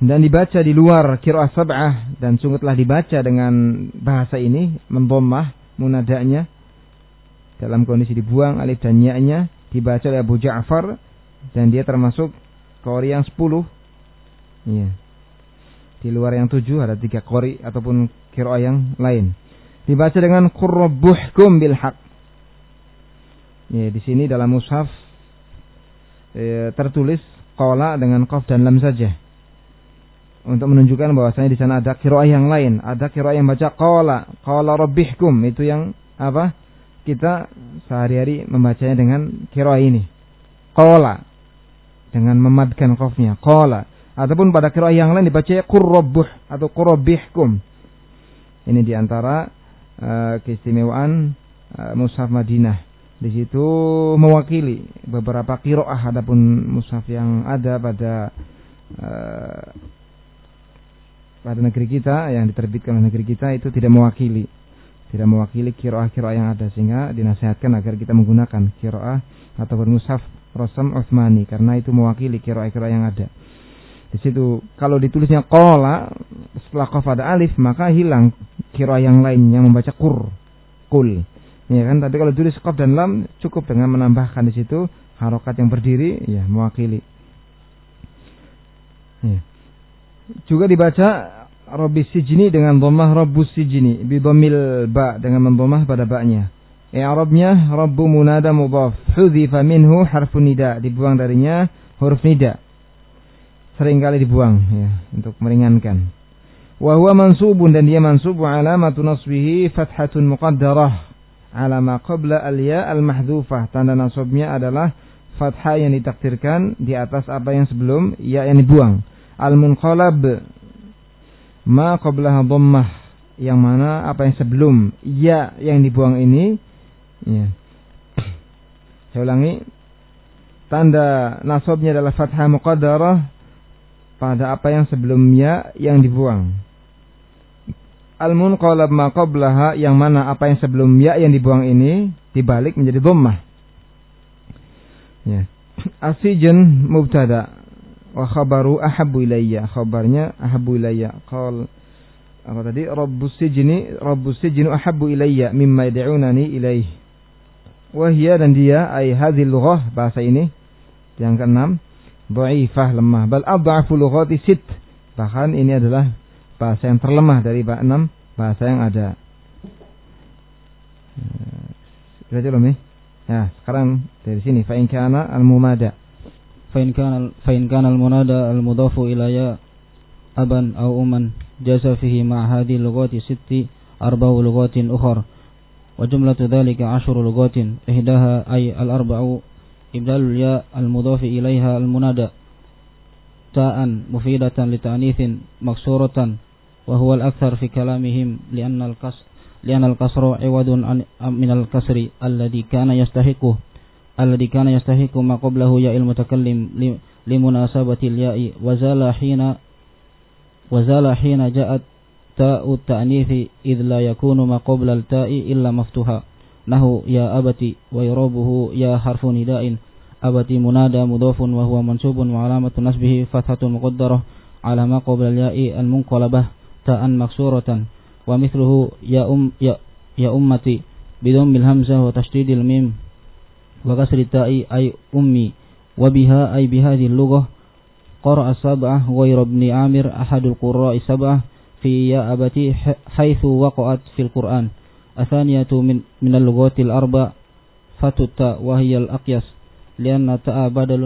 dan dibaca di luar qiraah sab'ah, dan sungguh telah dibaca dengan bahasa ini mendhammah munadanya dalam kondisi dibuang alif dan ya-nya, dibaca oleh Abu Ja'far dan dia termasuk qori yang sepuluh. Iya. Di luar yang tujuh ada tiga qori ataupun qiraah yang lain. Dibaca dengan qurrabbuhkum bil haq. Ya, di sini dalam mushaf e, tertulis qala dengan qaf dan lam saja. Untuk menunjukkan bahwasanya di sana ada qiraah yang lain, ada qiraah yang baca qala, qala rabbihkum, itu yang apa? Kita sehari-hari membacanya dengan qiraah ini. Qala dengan memadkan qafnya, qala. Ataupun pada qiraah yang lain dibaca qurrabbuh atau qurabbihkum. Ini di antara uh, keistimewaan uh, mushaf Madinah. Di situ mewakili beberapa qiraah, adapun mushaf yang ada pada uh, pada negeri kita yang diterbitkan oleh negeri kita itu tidak mewakili. Tidak mewakili qiraah-qiraah yang ada, sehingga dinasihatkan agar kita menggunakan qiraah ataupun mushaf Rasam Utsmani karena itu mewakili qiraah-qiraah yang ada. Di situ kalau ditulisnya qala setelah qaf ada alif, maka hilang qiraah yang lain yang membaca qur, qul. Ya kan? Tapi kalau tulis qaf dan lam cukup dengan menambahkan di situ harokat yang berdiri, ya mewakili. Ya. Juga dibaca Rabbis sijni dengan dhammah Rabbus sijni bi dhammil ba dengan mendhammah pada ba-nya. I'rabnya Rabbu munada mudhaf, hudhifa minhu harfun nida, dibuang darinya huruf nida. Seringkali dibuang ya untuk meringankan. Wa huwa mansubun, dan dia mansub, wa alamatu nasbihi fathatun muqaddarah ala ma qabla al-ya al-mahdhufah. Tanda nasabnya adalah fathah yang ditakdirkan di atas apa yang sebelum ya yang dibuang. Al-munqalab ma qablaha dhammah, yang mana apa yang sebelum ya yang dibuang ini ya. Saya ulangi, tanda nasabnya adalah fathah muqaddarah pada apa yang sebelum ya yang dibuang. Al-munqalab ma qablaha, yang mana apa yang sebelum ya yang dibuang ini dibalik menjadi dhammah. Ya. As-sijn mubtada wa khabaru ahabbu ilayya, khabarnya ahabbu ilayya. Qal apa tadi? Rabbus sijni, Rabbus sijnu ahabbu ilayya mimma yad'unani ilaih. Wa hiya, dan dia ai hadhil lughah, bahasa ini yang keenam, dhaifah, lemah. Bal adhafu lughati sit, bahkan ini adalah bahasa yang terlemah dari enam bahasa yang ada. Sudah jelas nih? Ya, sekarang dari sini fa in kana al-mumada, فإن كان فإن كان المنادى المضاف إلى يا أبا أو أما جاز فيه مع هذه اللغات ست أربع لغات أخرى وجملة ذلك عشر لغات إحداها أي الأربع إبدال الياء المضاف إليها المنادى تاء مفيدة لتأنيث مكسورة وهو الأكثر في كلامهم لأن الكسر لأن الكسر عوض من الكسر الذي كان يستحقه الذي كان يستحق ما قبله ياء المتكلم لمناسبة الياء وزال حين وزال حين جاءت تاء التأنيث إذ لا يكون ما قبل التاء إلا مفتوحا نحو يا أبتي ويرابه يا حرف نداء أبتي منادى مضاف وهو منصوب وعلامة نصبه فتحة مقدرة على ما قبل الياء المنقلبة تاء مكسورة ومثله يا أم يا, يا أمتي بضم الهمزة وتشديد الميم وكسر التاء أي أمي وبها أي بهذه اللغة قرأ السبعة غير ابن عامر أحد القراء السبعة في يا أبتي حيث وقعت في القرآن. الثانية من من اللغات الأربع فتح التاء وهي الأقيس لأن التاء بدل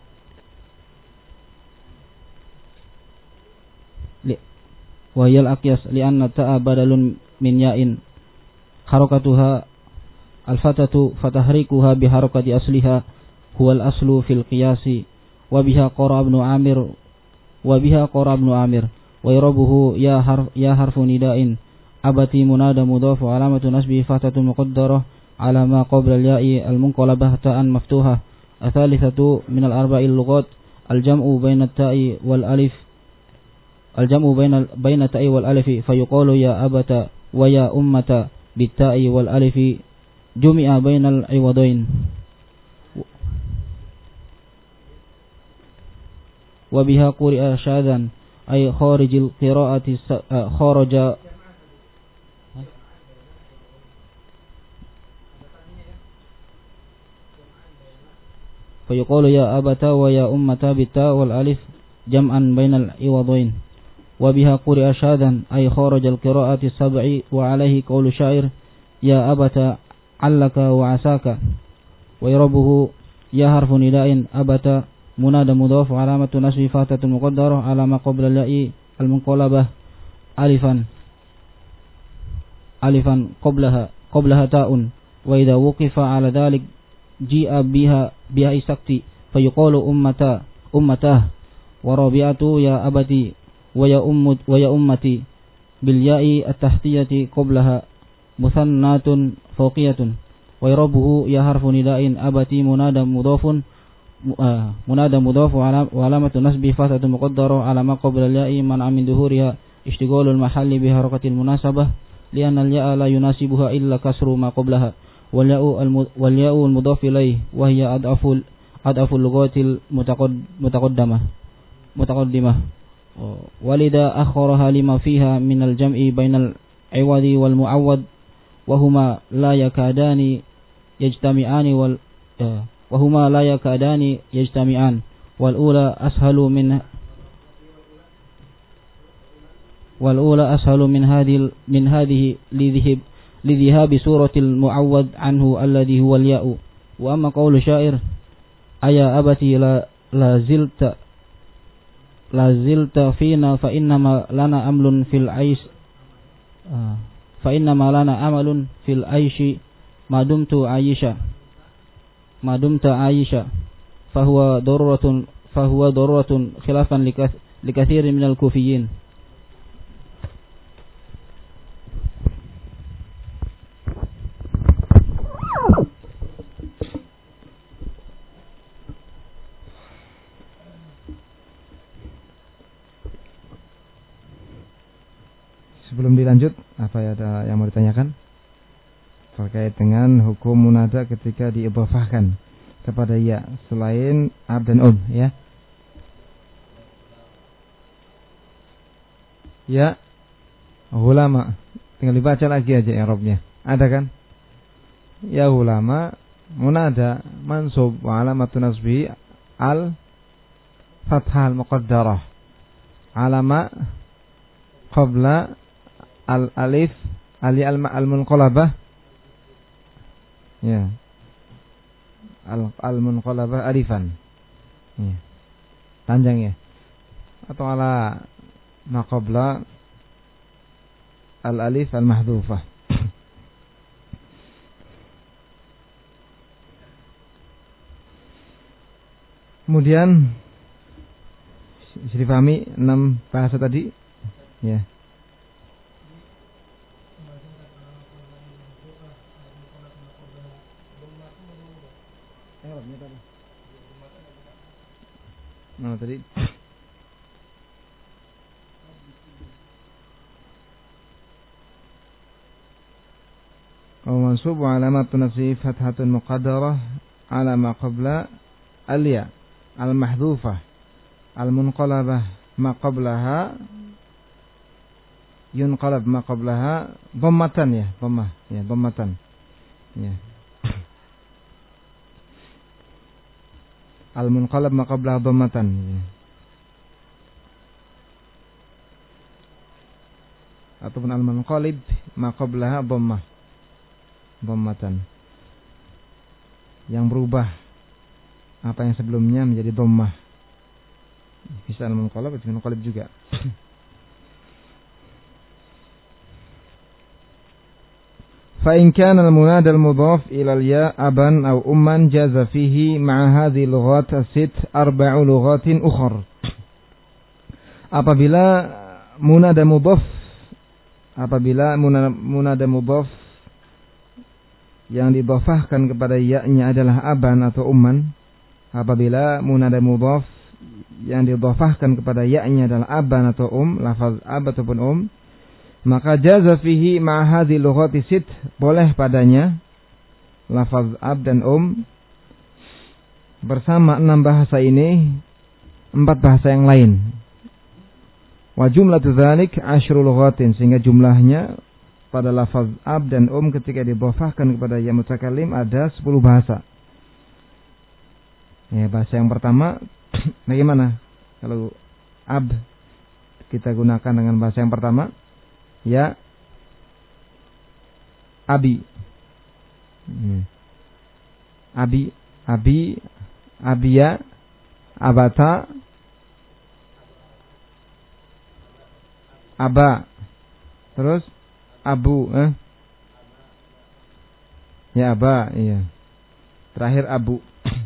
وهي الأقيس لأن التاء بدل من ياء حركتها الفتاة فتحريكها بحركة أصلها هو الأصل في القياس وبها قرأ ابن عامر وبها قرأ ابن عامر ويربه يا حرف يا حرف نداء أبتي منادى مضاف علامة نسبه فتاة مقدرة على ما قبل الياء المنقلبة تاء مفتوحة. الثالثة من الأربع اللغات الجمع بين التاء والألف الجمع بين بين التاء والألف فيقال يا أبت ويا أمة بالتاء والألف جمع بين العوضين وبها قرئ شاذا أي خارج القراءة خارج فيقول يا أبتا ويا أمتا بالتاء والألف جمعا بين العوضين. وبها قرئ شاذا أي خارج القراءة السبع. وعليه قول شاعر يا أبتا علك وعساك. ويربه يا حرف نداء أبتا منادى مضاف علامة نصب فاتة مقدرة على ما قبل الياء المنقلبة ألفا ألفا قبلها قبلها تاء. وإذا وقف على ذلك جيء بها بها سكت فيقال أمتا أمته. ورابعة يا أبتي ويا أم ويا أمتي بالياء التحتية قبلها مثنات فوقية. ويربه يا حرف نداء أبتي منادى مضاف منادى مضاف وعلامة نصب فتحة مقدرة على ما قبل الياء منع من ظهورها اشتغال المحل بحركة المناسبة لأن الياء لا يناسبها إلا كسر ما قبلها. والياء المضاف إليه وهي أضعف أضعف اللغات المتقدمة متقدمة. ولذا أخرها لما فيها من الجمع بين العوض والمعوض وهما لا يكادان يجتمعان وال وهما لا يكادان يجتمعان. والأولى أسهل من والأولى أسهل من هذه من هذه لذهب لذهاب سورة المعوض عنه الذي هو الياء. وأما قول شاعر أيا أبتي لا لا زلت لا زلت فينا فإنما لنا أمل في العيش فإنما لنا أمل في العيش ما دمت عايشا ما دمت عايشا فهو ضرورة فهو ضرورة خلافا لكثير من الكوفيين. Sebelum dilanjut, apa ya ada yang mau ditanyakan terkait dengan hukum munada ketika diidhafahkan kepada ya selain ab dan um ya? Ya, ulama, tinggal dibaca lagi aja i'rabnya. Ada kan? Ya ulama munada mansub wa alamatun nasbihi al fathah al muqaddarah alama qabla al alif ali al al munqalabah ya al al munqalabah alifan ya. Panjang ya, atau ala ma qabla al alif al mahdhufah. Kemudian bisa dipahami enam bahasa tadi ya. Mana tadi? Mansub wa alamatun nasbi fathatun muqaddarah ala ma qabla al-ya al-mahdhufah al-munqalabah ma qablaha yunqalab ma qablaha dhammatan ya, dhammah ya, dhammatan ya. Al-munqalab ma qablaha dhammatan ya. Ataupun al-munqalib ma qablaha dhammah dhammatan, yang berubah apa yang sebelumnya menjadi dhammah. Bisa al-munqalab atau munqalib juga. Fa in kana al-munada al-mudhaf ila al-ya aban aw umman jaza fihi ma'a hadhihi lughat as-sitt arba'u lughatin ukhra. Apabila munada mudhaf apabila munada, munada mudhaf yang didhafahkan kepada ya-nya adalah aban atau umman, apabila munada mudhaf yang didhafahkan kepada ya-nya adalah aban atau um, lafaz ab ataupun um, maka jaza fihi ma hadhi lughati sit, boleh padanya lafaz ab dan um bersama enam bahasa ini empat bahasa yang lain. Wa jumlatu dzalik asyrul lughatin, sehingga jumlahnya pada lafaz ab dan um ketika didhofahkan kepada ya mutakallim ada sepuluh bahasa. Ya, bahasa yang pertama bagaimana kalau ab kita gunakan dengan bahasa yang pertama? Ya abi. Hmm. Abi, abi, abia, abata, aba, terus abu, eh? Ya aba, iya. Terakhir abu.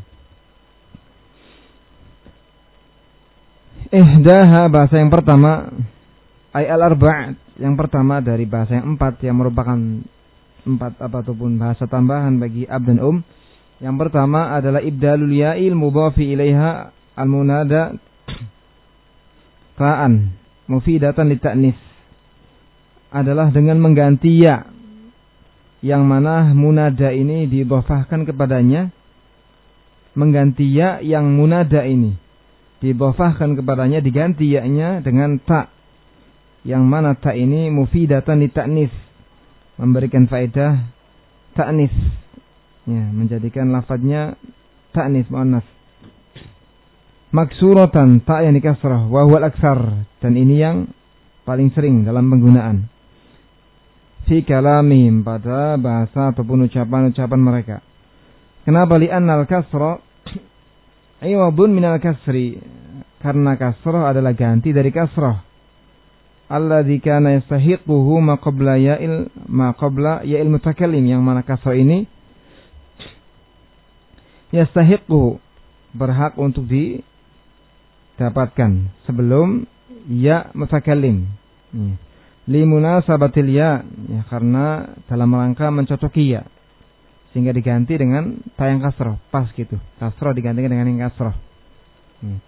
Ihdaha, bahasa yang pertama, ay al-arba', yang pertama dari bahasa yang empat yang merupakan empat ataupun bahasa tambahan bagi ab dan um. Yang pertama adalah ibdalul ya'il mudhafi ilaiha al-munada ta'an mufidatan lita'nis, adalah dengan mengganti ya yang mana munada ini didhofahkan kepadanya, mengganti ya yang munada ini didhofahkan kepadanya diganti ya-nya dengan ta yang mana ta ini mufidatan lita'nis, memberikan faedah ta'nis, ya, menjadikan lafadznya ta'nis muannas. Maksuratan, ta yang dikasrah, wa huwal aksar, dan ini yang paling sering dalam penggunaan. Fi kalamihim, pada bahasa ataupun ucapan-ucapan mereka. Kenapa? Li'annal kasra iwadun minal kasri, karena kasrah adalah ganti dari kasrah. Alladzi kana yastahiquhu ma qabla ya'il ma qabla ya'il mutakallim, yang mana kasrah ini yastahiquhu, berhak untuk didapatkan sebelum ya mutakallim. Li munasabatil ya, ya, karena dalam rangka mencocoki ya, sehingga diganti dengan ta yang kasrah, pas gitu. Kasrah digantikan dengan yang kasrah. Hmm.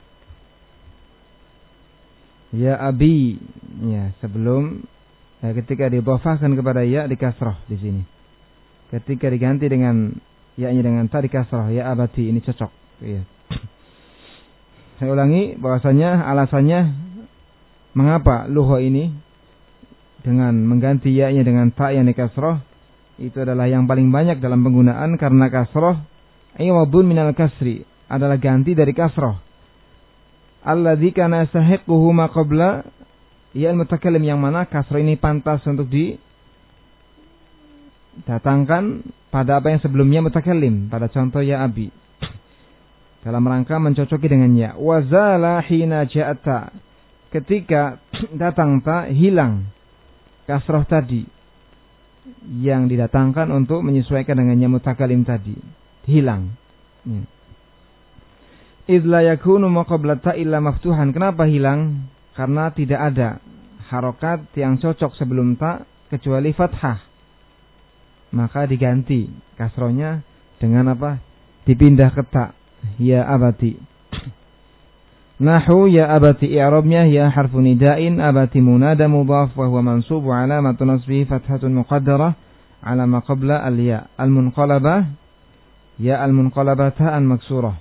Ya abi, ya, sebelum ya, ketika didhofahkan kepada ya di kasrah di sini. Ketika diganti dengan ya-nya dengan ta di kasrah, ya abati, ini cocok. Ya. Saya ulangi bahwasanya alasannya mengapa lugha ini dengan mengganti ya-nya dengan ta yang di kasrah itu adalah yang paling banyak dalam penggunaan, karena kasrah iwadun minal kasri, adalah ganti dari kasrah. Alladzi kana yastahiquhu ma qabla ya al-mutakallim, yang mana kasrah ini pantas untuk didatangkan pada apa yang sebelumnya mutakallim, pada contoh ya abi, dalam rangka mencocoki dengan ya. Wazala hina ja'ata, ketika datang ta hilang kasrah tadi yang didatangkan untuk menyesuaikan dengan ya mutakallim tadi, hilang. Ya. Idz la yakunu ma qabla ta illa maftuhan. Kenapa hilang? Karena tidak ada harokat yang cocok sebelum ta kecuali fathah. Maka diganti kasrohnya dengan apa? Dipindah ke ta. Ya abati. Nahu ya abati, i'rabnya ya harfu nida'in, abati munada mudhaf wa huwa mansubu alamatu nasbihi fathatun muqaddarah ala ma qabla al-ya al-munqalabah, ya al-munqalabah ta'an maksurah.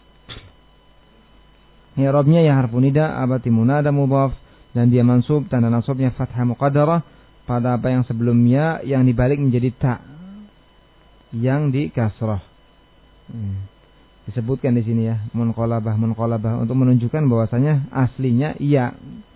I'rabnya ya harfu nida, abati munada mudhaf, dan dia mansub, tanda nasabnya fathah muqaddarah pada apa yang sebelumnya yang dibalik menjadi ta yang di kasrah. Hmm. Disebutkan di sini ya, munqalabah munqalabah untuk menunjukkan bahwasanya aslinya iya.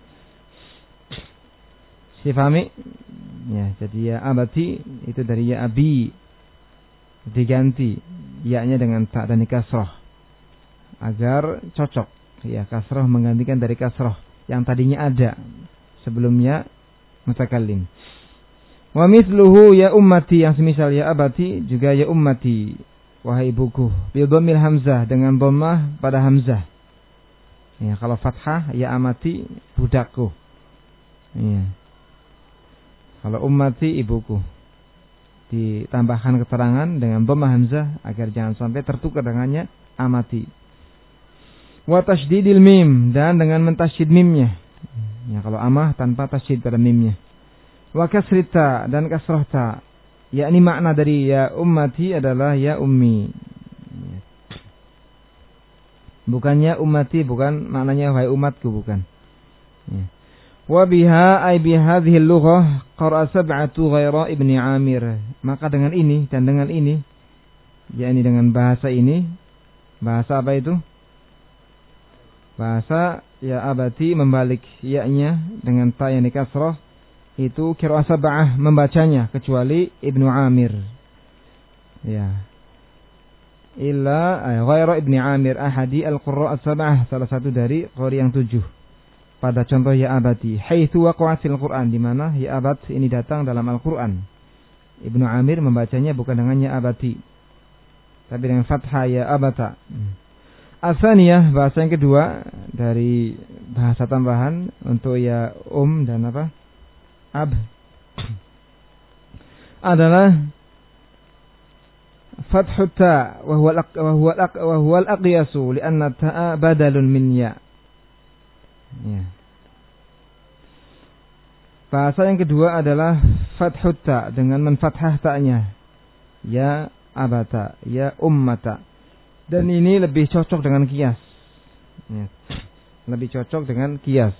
Difahami? Ya, jadi ya abati itu dari ya abi diganti ya-nya dengan ta dan di kasrah agar cocok. Ya, kasrah menggantikan dari kasrah yang tadinya ada sebelumnya mutakallim. Wa mithluhu ya ummati, yang semisal ya abati juga ya ummati, wahai ibuku, bi dhammil hamzah, dengan dhammah pada hamzah. Ya, kalau fathah ya amati, budakku. Ya. Kalau ummati, ibuku. Ditambahkan keterangan dengan dhammah hamzah agar jangan sampai tertukar dengannya amati. Wa tasydidil mim, dan dengan mentasydid mimnya. Ya, kalau amah tanpa tasydid pada mimnya. Wa kasrita, dan kasrah ta. Yakni makna dari ya ummati adalah ya ummi. Bukannya ummati, bukan maknanya wahai umatku, bukan. Ya. Wa biha ay bi hadhihi al-lughah qara'a sab'atu ghaira Ibnu Amir. Maka dengan ini dan dengan ini, yakni dengan bahasa ini, bahasa apa itu? Bahasa ya abati membalik ya-nya dengan ta yang dikasrah, itu qiraah sab'ah membacanya kecuali Ibnu Amir. Ya. Illa ay, ghaira Ibnu Amir ahadi al-qurra as-sab'ah, salah satu dari qari yang tujuh. Pada contoh ya abati, haitsu waqa'a fil Qur'an, di mana ya abat ini datang dalam Al-Qur'an. Ibnu Amir membacanya bukan dengan ya abati, tapi dengan fathah ya abata. Asaniyah, bahasa yang kedua dari bahasa tambahan untuk ya um dan apa? Ab adalah fathu ta wa huwa al wa huwa al wa huwa al-aqyasu li'anna ta'a badalun min ya. Ya. Bahasa yang kedua adalah fathu ta dengan menfathah ta-nya. Ya abata, ya ummata. Dan ini lebih cocok dengan qiyas. Ya. Lebih cocok dengan qiyas.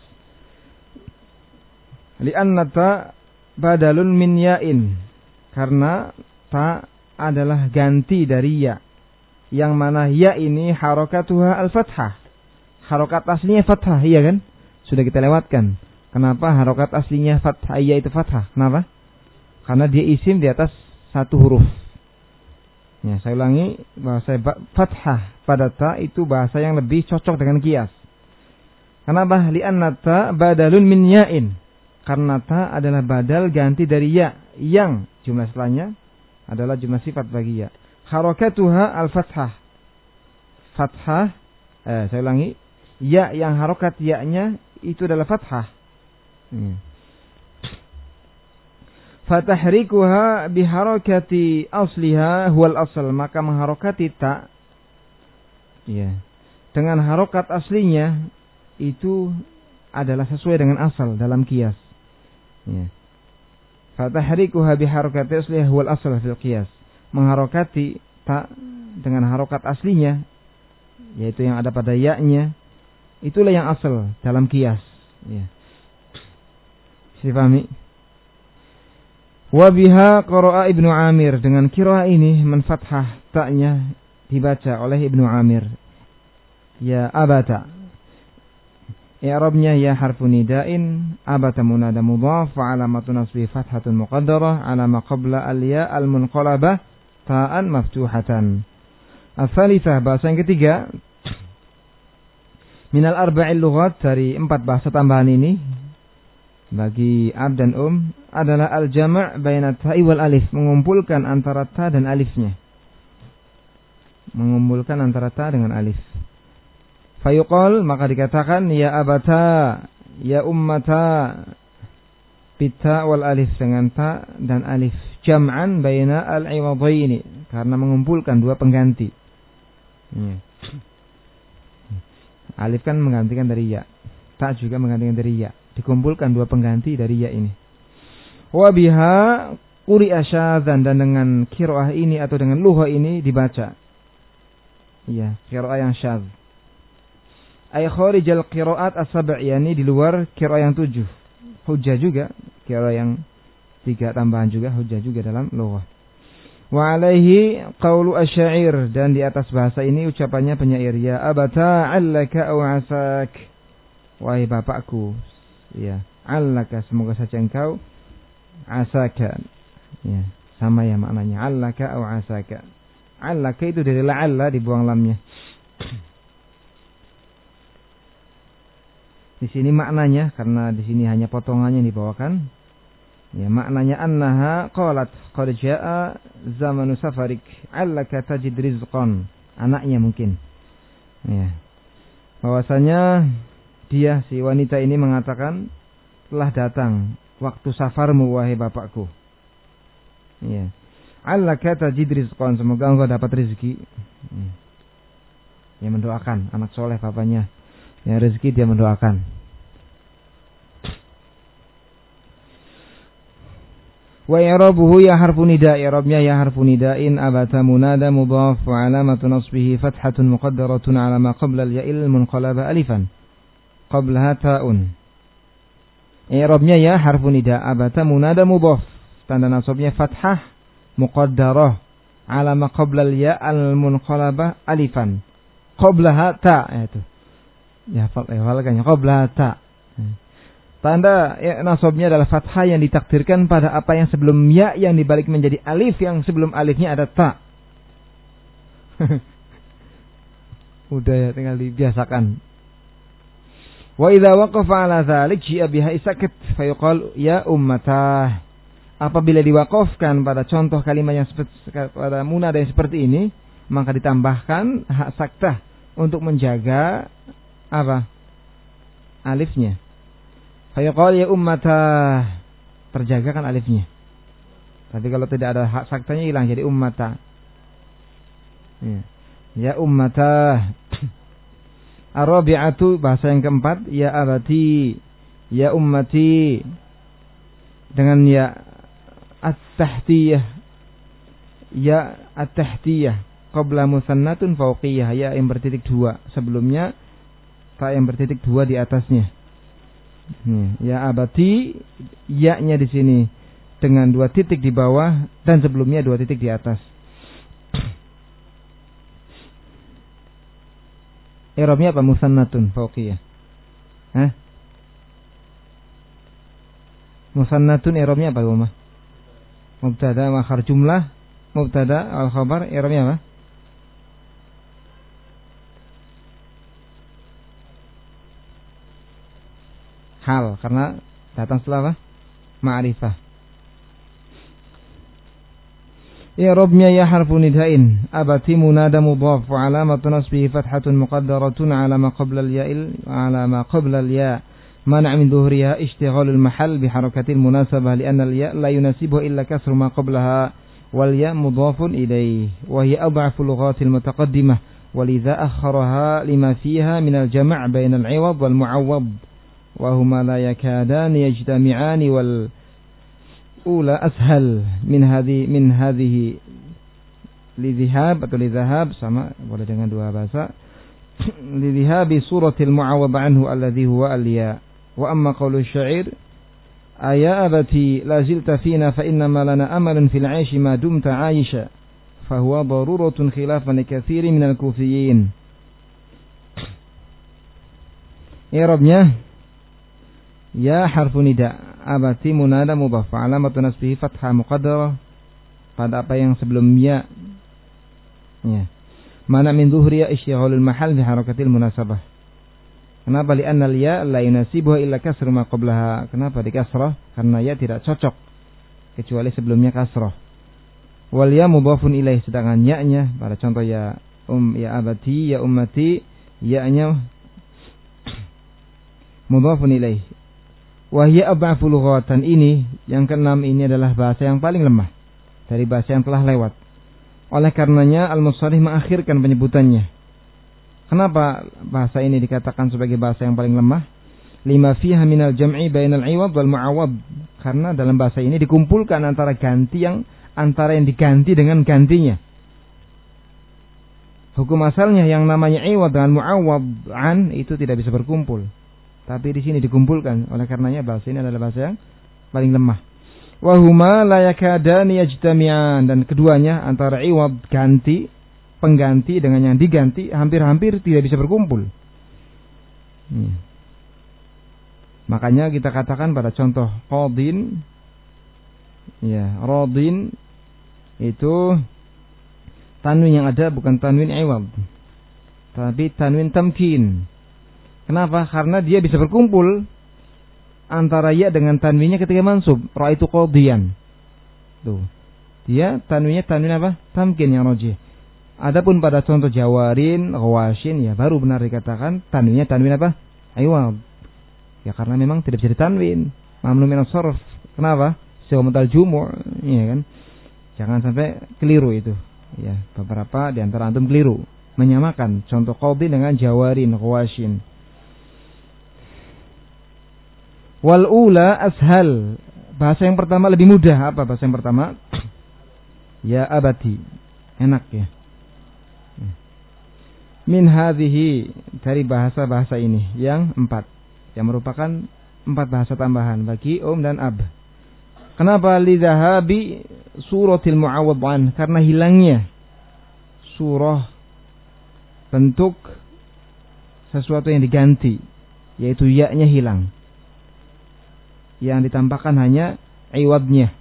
Li'anna ta badalun min ya'in. Karena ta adalah ganti dari ya. Yang mana ya ini harakatuha al-fathah. Harokat aslinya fathah, iya kan? Sudah kita lewatkan. Kenapa harokat aslinya fathah, iya itu fathah? Kenapa? Karena dia isim di atas satu huruf. Ya, saya ulangi, bahasa fathah pada ta itu bahasa yang lebih cocok dengan qiyas. Kenapa? Li'anna ta badalun min ya'in. Karena ta adalah badal ganti dari ya, yang jumlah setelahnya adalah jumlah sifat bagi ya. Harakatuha al-fathah. Fathah, eh, saya ulangi, ya yang harokat ya-nya itu adalah fathah. Hmm. Fatahrikuha biharakati asliha huwal asal, maka mengharokati ta ya dengan harokat aslinya itu adalah sesuai dengan asal dalam qiyas. Ya. Fatahrikuha biharakati asliha huwal asal fil qiyas. Mengharokati ta dengan harokat aslinya, yaitu yang ada pada ya-nya, itulah yang asal dalam qiyas. Ya. Dipahami? Wa biha qara'a Ibnu Amir, dengan qiraah ini menfathah ta-nya dibaca oleh Ibnu Amir. Ya abata. I'rabnya ya harfu nida'in, abata munada mudhaf, wa alamatun nasbi fathatun muqaddarah ala ma qabla al-ya al-munqalabah ta'an maftuhatan. As-salitsah, bahasa yang ketiga minal arba'il lughat, dari empat bahasa tambahan ini bagi ab dan um adalah al-jama' baina ta'i wal alif, mengumpulkan antara ta dan alifnya. Mengumpulkan antara ta dengan alif. Fayuqal, maka dikatakan ya abata, ya ummata, bita wal alif, dengan ta dan alif, jam'an baina al-iwadhaini, karena mengumpulkan dua pengganti. Ya. Alif kan menggantikan dari ya, ta juga menggantikan dari ya, dikumpulkan dua pengganti dari ya ini. Wa biha quri'a syadzan, dan dengan qiraah ini atau dengan lughah ini dibaca. Iya, qiraah yang syadz. Ay kharijal qiraat as-sab', yani di luar qiraah yang tujuh. Hujjah juga, qiraah yang tiga tambahan juga hujjah juga dalam lughah. Wa alaihi qawlu asyair, dan di atas bahasa ini ucapannya penyair, ya abata allaka aw asak, wahai bapakku, ya allaka, semoga saja engkau, asaka, ya sama ya maknanya, allaka aw asaka. Allaka itu dari la'alla, dibuang lamnya. Di sini maknanya, karena di sini hanya potongannya yang dibawakan. Ya, maknanya annaha qalat qad jaa zamanu safarik allaka tajid rizqan, anaknya mungkin. Ya. Bahwasanya dia, si wanita ini mengatakan, telah datang waktu safarmu wahai bapakku. Ya. Allaka tajid rizqan, semoga engkau dapat rezeki. Ya. Dia mendoakan anak soleh bapaknya. Ya, rezeki dia mendoakan. Wa i'rabuhu ya harfu nida, i'rabnya ya harfu nida'in, abata munada mudhaf, wa alamatu nasbihi fathatun muqaddaratun ala ma qabla al-ya'il munqalaba alifan qablaha ta'un. I'rabnya ya harfu nida abata munada mudhaf. Tanda nasabnya fathah muqaddarah ala ma qabla al-ya al-munqalabah alifan. Qablaha ta itu. Ya hafalkan ya qablaha ta. Tanda ya, nasabnya adalah fathah yang ditakdirkan pada apa yang sebelum ya yang dibalik menjadi alif yang sebelum alifnya ada ta. Udah ya tinggal dibiasakan. Wa idza waqafa ala dzalik ji'a biha isakat fa yuqal ya ummatah. Apabila diwakafkan pada contoh kalimat yang seperti pada munada yang seperti ini, maka ditambahkan hak saktah untuk menjaga apa? Alifnya. Fa yuqal ya ummatah. Terjaga kan alifnya. Tapi kalau tidak ada hak saktahnya hilang jadi ummatah. Ya, ya ummatah. Ar-rabi'atu bahasa yang keempat ya abati, ya ummati dengan ya at-tahtiyah, ya at-tahtiyah qabla musannatun fawqiyah, ya yang bertitik dua sebelumnya, ta yang bertitik dua di atasnya. Ya abati, ya-nya di sini dengan dua titik di bawah dan sebelumnya dua titik di atas. I'rabnya apa? Musannatun fawqiyah. Hah? Musannatun i'rabnya apa, Umar? Mubtada makhar jumlah, mubtada al khabar, i'rabnya apa? Hal, karena datang setelah apa? Ma'rifah. I'rabnya ya harfu nidain abati munada mudhaf wa alamatu nasbihi fathatun muqaddaratun ala ma qabla al-ya'il ala ma qabla al-ya' منع من ظهورها اشتغال المحل بحركة المناسبة لأن الياء لا يناسبها إلا كسر ما قبلها والياء مضاف إليه وهي أضعف اللغات المتقدمة ولذا أخرها لما فيها من الجمع بين العوض والمعوض وهما لا يكادان يجتمعان والأولى أسهل من هذه من هذه لذهاب atau لذهاب sama boleh dengan dua bahasa لذهاب صورة المعوض عنه الذي هو الياء وأما قول الشاعر أيا أبتي لا زلت فينا فإنما لنا أمل في العيش ما دمت عايشا فهو ضرورة خلافا لكثير من الكوفيين. إعرابnya ya harfu nida abati munada mudhaf alamatu nasbihi fathah muqaddarah pada apa yang sebelum ya. Ya. Mana min dhuhriya isyaghalul mahal bi harakatil munasabah. Kenapa? Li'anna al-ya la yunasibuha illa kasr ma qablaha. Kenapa di kasrah? Karena ya tidak cocok kecuali sebelumnya kasrah. Wal ya mudhafun ilaih, sedangkan ya-nya pada contoh ya um ya abati ya ummati ya-nya mudhafun ilaih. Wa hiya adhafu lughatan, ini yang keenam ini adalah bahasa yang paling lemah dari bahasa yang telah lewat. Oleh karenanya al-musannif mengakhirkan penyebutannya. Kenapa bahasa ini dikatakan sebagai bahasa yang paling lemah? Lima fiha minal jam'i bainal 'iwad wal mu'awwad. Karena dalam bahasa ini dikumpulkan antara ganti yang antara yang diganti dengan gantinya. Hukum asalnya yang namanya 'iwad dan mu'awwad an itu tidak bisa berkumpul. Tapi di sini dikumpulkan. Oleh karenanya bahasa ini adalah bahasa yang paling lemah. Wa huma la yakadani yajtami'an, dan keduanya antara 'iwad ganti pengganti dengan yang diganti hampir-hampir tidak bisa berkumpul. Hmm. Makanya kita katakan pada contoh qadin, ya radin itu tanwin yang ada bukan tanwin iwad, tapi tanwin tamkin. Kenapa? Karena dia bisa berkumpul antara ya dengan tanwinnya ketika mansub. Ra'aitu qadiyan. Tuh. Dia tanwinnya tanwin apa? Tamkin yang rajih. Adapun pada contoh jawarin, ghawashin, ya baru benar dikatakan tanwinnya tanwin apa? Iwad. Ya karena memang tidak bisa ditanwin. Mamnu min as-sarf. Kenapa? Sewamutal jumu', ya kan? Jangan sampai keliru itu. Ya, beberapa di antara antum keliru menyamakan contoh qadhi dengan jawarin, ghawashin. Wal ula ashal. Bahasa yang pertama lebih mudah. Apa bahasa yang pertama? Ya abati. Enak ya. Min hadhihi, dari bahasa-bahasa ini yang empat, yang merupakan empat bahasa tambahan bagi um dan ab. Kenapa lidhahabi suratil mu'awwadh an? Karena hilangnya surah bentuk sesuatu yang diganti, yaitu ya-nya hilang. Yang ditambahkan hanya iwadnya.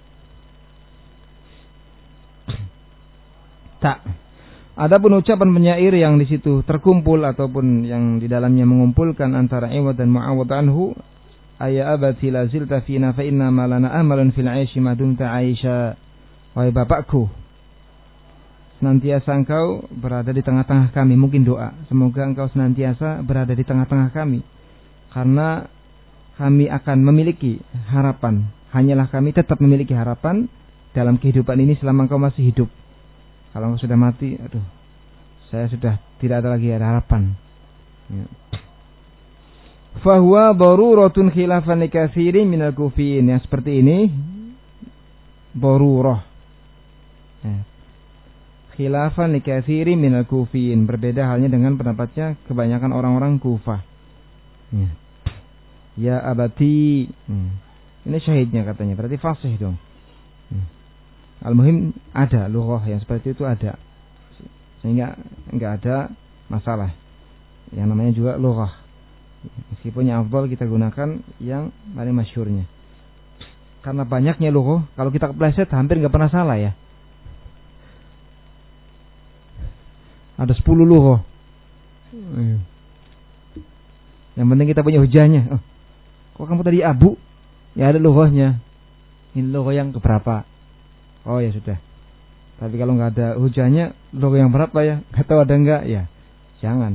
Tak. Adapun ucapan penyair yang di situ terkumpul ataupun yang di dalamnya mengumpulkan antara iwad dan mu'awwadh anhu, ayya abati la zilta fina fa inna ma lana amalun fil 'aishi ma dumta 'aisha. Wahai bapakku, senantiasa engkau berada di tengah-tengah kami. Mungkin doa, semoga engkau senantiasa berada di tengah-tengah kami, karena kami akan memiliki harapan. Hanyalah kami tetap memiliki harapan dalam kehidupan ini selama engkau masih hidup. Kalau engkau sudah mati, aduh, saya sudah tidak ada lagi ada harapan. Ya. Fahuwa daruratun khilafan likatsirin minal kufiyin. Yang seperti ini darurah. Ya. Khilafan likatsirin minal kufiyin, berbeda halnya dengan pendapatnya kebanyakan orang-orang Kufah. Ya, ya abati. Hmm. Ini syahidnya katanya, berarti fasih dong. Hmm. Al-muhim ada lughah yang seperti itu ada, sehingga enggak ada masalah. Yang namanya juga lughah. Meskipun yang afdal kita gunakan yang paling masyhurnya. Karena banyaknya lughah, kalau kita kepleset hampir enggak pernah salah ya. Ada sepuluh lughah. Yang penting kita punya hujahnya. Oh, kok kamu tadi abu? Ya ada lughahnya. Ini lughah yang keberapa? Oh ya sudah. Tapi kalau nggak ada hujahnya, lughah yang berapa ya? Nggak tahu ada nggak ya? Jangan.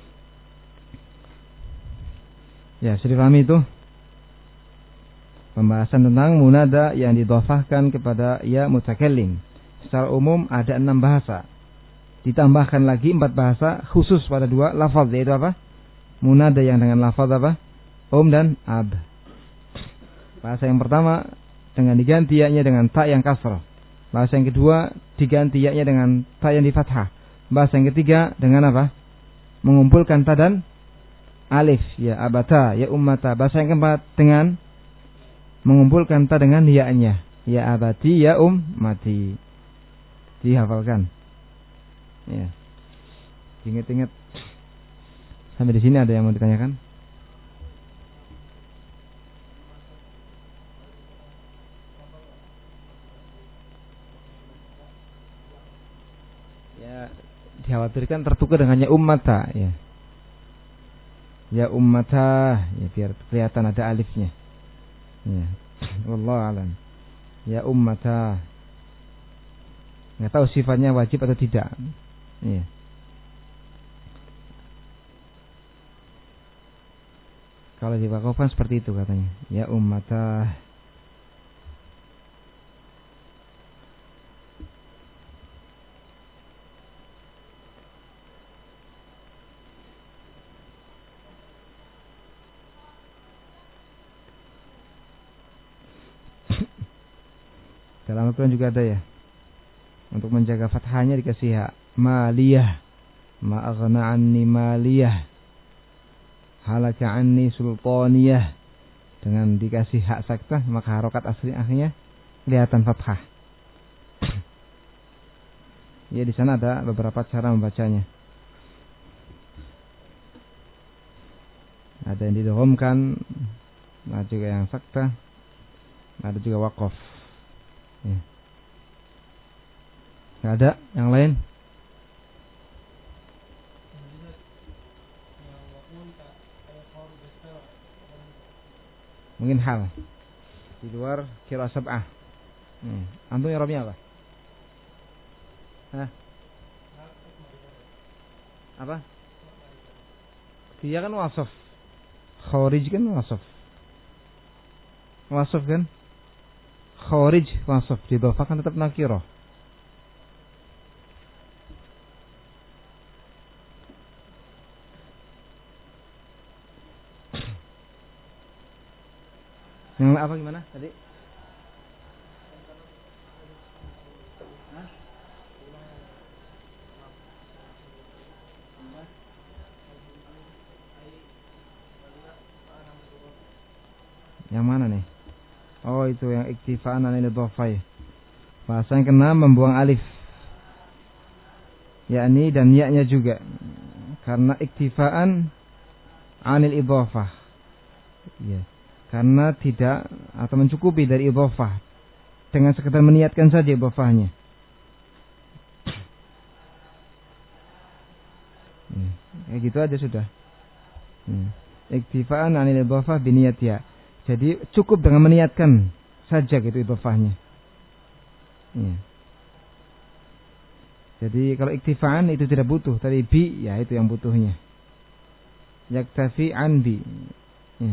Ya, sudah paham itu? Pembahasan tentang munada yang didhafahkan kepada ya mutakallim. Secara umum ada enam bahasa. Ditambahkan lagi empat bahasa khusus pada dua lafaz, yaitu apa? Munada yang dengan lafaz apa? Um dan ab. Bahasa yang pertama dengan diganti ya-nya dengan ta yang kasrah. Bahasa yang kedua diganti ya-nya dengan ta yang di fathah. Bahasa yang ketiga dengan apa? Mengumpulkan ta dan alif, ya abata, ya ummata. Bahasa yang keempat dengan mengumpulkan ta dengan ya-nya, ya abati, ya ummati. Dihafalkan. Ya. Ingat-ingat. Sampai di sini ada yang mau ditanyakan? Ya, dikhawatirkan tertukar dengannya ummata, ya. Ya ummata, ya biar kelihatan ada alifnya. Ya. Wallahu a'lam. Ya ummata. Enggak tahu sifatnya wajib atau tidak. Ya. Kalau di wakafan seperti itu katanya. Ya ummata. Dalam Al-Quran juga ada ya. Untuk menjaga fathahnya dikasih hak. Maliyah. Ma'aghna anni maliyah. Halaka anni sultaniyah. Dengan dikasih hak saktah, maka harokat asli akhirnya kelihatan fathah. Ya, di sana ada beberapa cara membacanya. Ada yang didhomkan, ada juga yang saktah, ada juga waqaf. Ya. Gak ada yang lain? Mungkin hal di luar kira sab'ah. Hmm. Antum yang Rabia apa? Hah? Apa? Dia kan wasaf. Khawarij kan wasaf. Wasaf kan? Khawarij wasaf, didhafakan tetap nakirah. Yang apa gimana tadi? Hah? Yang mana nih? Oh, itu yang iktifaan anil idhofah. Bahasa yang keenam membuang alif. Yakni dan ya-nya juga. Karena iktifaan anil idhofah. Ya. Karena tidak atau mencukupi dari idhofah. Dengan sekedar meniatkan saja idhofahnya. Ya. Kayak gitu aja sudah. Ya. Iktifaan anil idhofah biniyat ya. Jadi cukup dengan meniatkan saja gitu idhofahnya. Ya. Jadi kalau iktifaan itu tidak butuh, tadi bi ya itu yang butuhnya. Yaktafi an bi. Ya.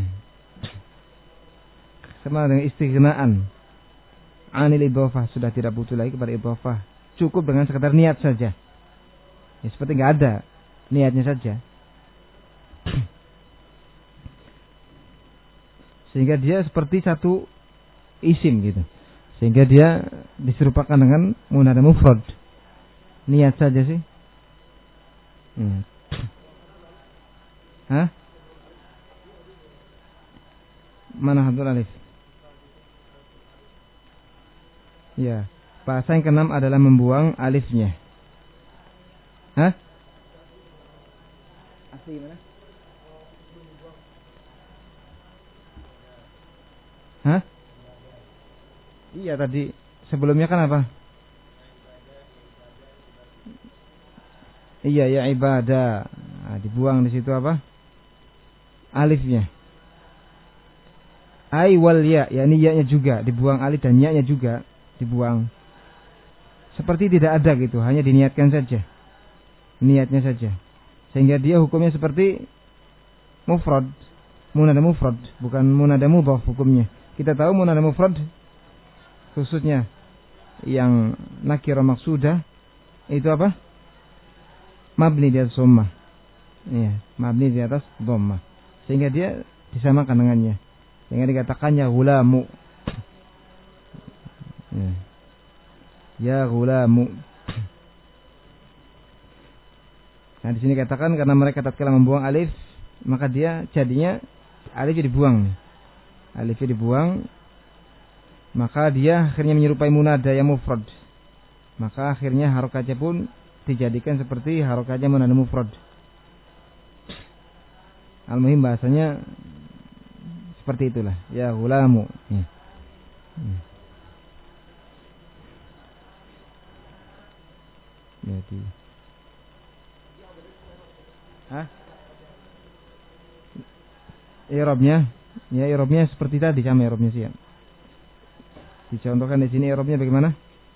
Sama dengan istighnaan anil idhofah, sudah tidak butuh lagi kepada idhofah. Cukup dengan sekedar niat saja. Ya seperti enggak ada, niatnya saja. Sehingga dia seperti satu isim gitu. Sehingga dia diserupakan dengan munada mufrad. Niat saja sih. Hmm. Hah? Mana hadul alif? Ya, bahasa yang keenam adalah membuang alifnya. Hah? Asli gimana? Hah? Iya tadi sebelumnya kan apa? Iya ya ibadah. Nah, dibuang di situ apa? Alifnya. Ai wal ya, yakni ya-nya juga dibuang, alif dan ya-nya juga dibuang. Seperti tidak ada gitu, hanya diniatkan saja. Niatnya saja. Sehingga dia hukumnya seperti mufrad, munada mufrad, bukan munada mudhaf hukumnya. Kita tahu munada mufrad khususnya yang nakirah maksudah itu apa? Mabni di atas dhammah. Iya, mabni di atas dhammah. Sehingga dia disamakan dengannya. Sehingga dikatakannya gulamu. Ya, ya gulamu. Nah, di sini katakan karena mereka tatkala membuang alif, maka dia jadinya alifnya dibuang. Alifnya dibuang, maka dia akhirnya menyerupai munada yang mufrad. Maka akhirnya harokatnya pun dijadikan seperti harokatnya munada mufrad. Al-muhim bahasanya seperti itulah. Ya gulamu. Ya. Ya. Jadi. Hah? I'rabnya, ya i'rabnya seperti tadi sama i'rabnya sih. Ya. Dicontohkan di sini i'rabnya bagaimana?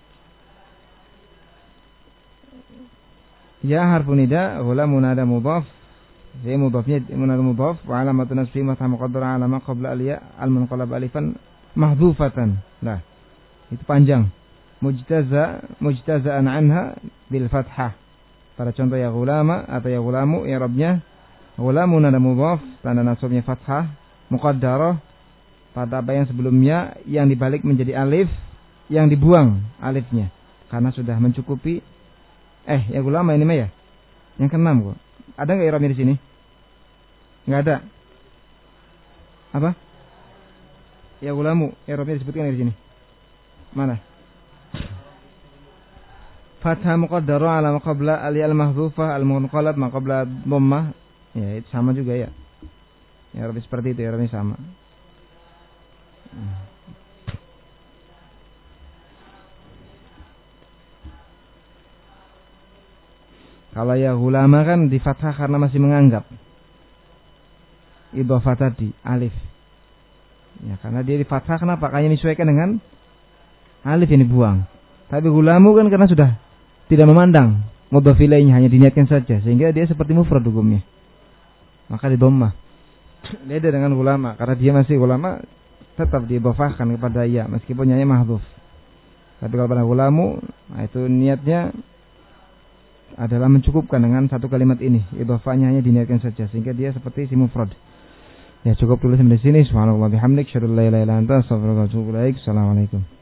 Ya harfu nida, hula munada mudhaf. Ya mudhafnya munada mudhaf wa alamatun nasbi ma muqaddara ala ma qabla al-ya al-munqalab alifan mahdhufatan. Nah, itu panjang. Mujtaza mujtaza'an anha bil fathah. Pada contoh ya gulama atau ya gulamu i'rabnya gulamu munada mudhaf, tanda nasabnya fathah muqaddarah pada apa yang sebelumnya yang dibalik menjadi alif, yang dibuang alifnya karena sudah mencukupi. Eh, ya gulama ini mah ya. Yang keenam kok. Ada enggak i'rabnya di sini? Enggak ada. Apa? Ya gulamu, i'rabnya disebutkan di sini. Mana? Fathah muqaddara ala ma qabla al-ya al-mahdhufah al-munqalab ma qabla dhammah. Ya, itu sama juga ya. Ya, i'rab seperti itu, i'rabnya sama. Hmm. Kalau ya gulama kan di fathah karena masih menganggap idhofah tadi alif. Ya karena dia di fathah kenapa? Kayaknya menyesuaikan dengan alif yang dibuang. Tapi gulamu kan karena sudah tidak memandang mudhaf ilaihnya, hanya diniatkan saja sehingga dia seperti mufrad hukumnya. Maka di dhammah. Beda dengan gulama karena dia masih gulama tetap diidhofahkan kepada ya meskipun ya mahdhuf. Tapi kalau pada gulamu, nah itu niatnya adalah mencukupkan dengan satu kalimat ini, idhofahnya hanya diniatkan saja sehingga dia seperti si mufrad. Ya cukup tulis sampai di sini. Subhanallah bihamdik, syadallah la ilaha illa anta, astaghfiruka wa atubu ilaik. Assalamualaikum.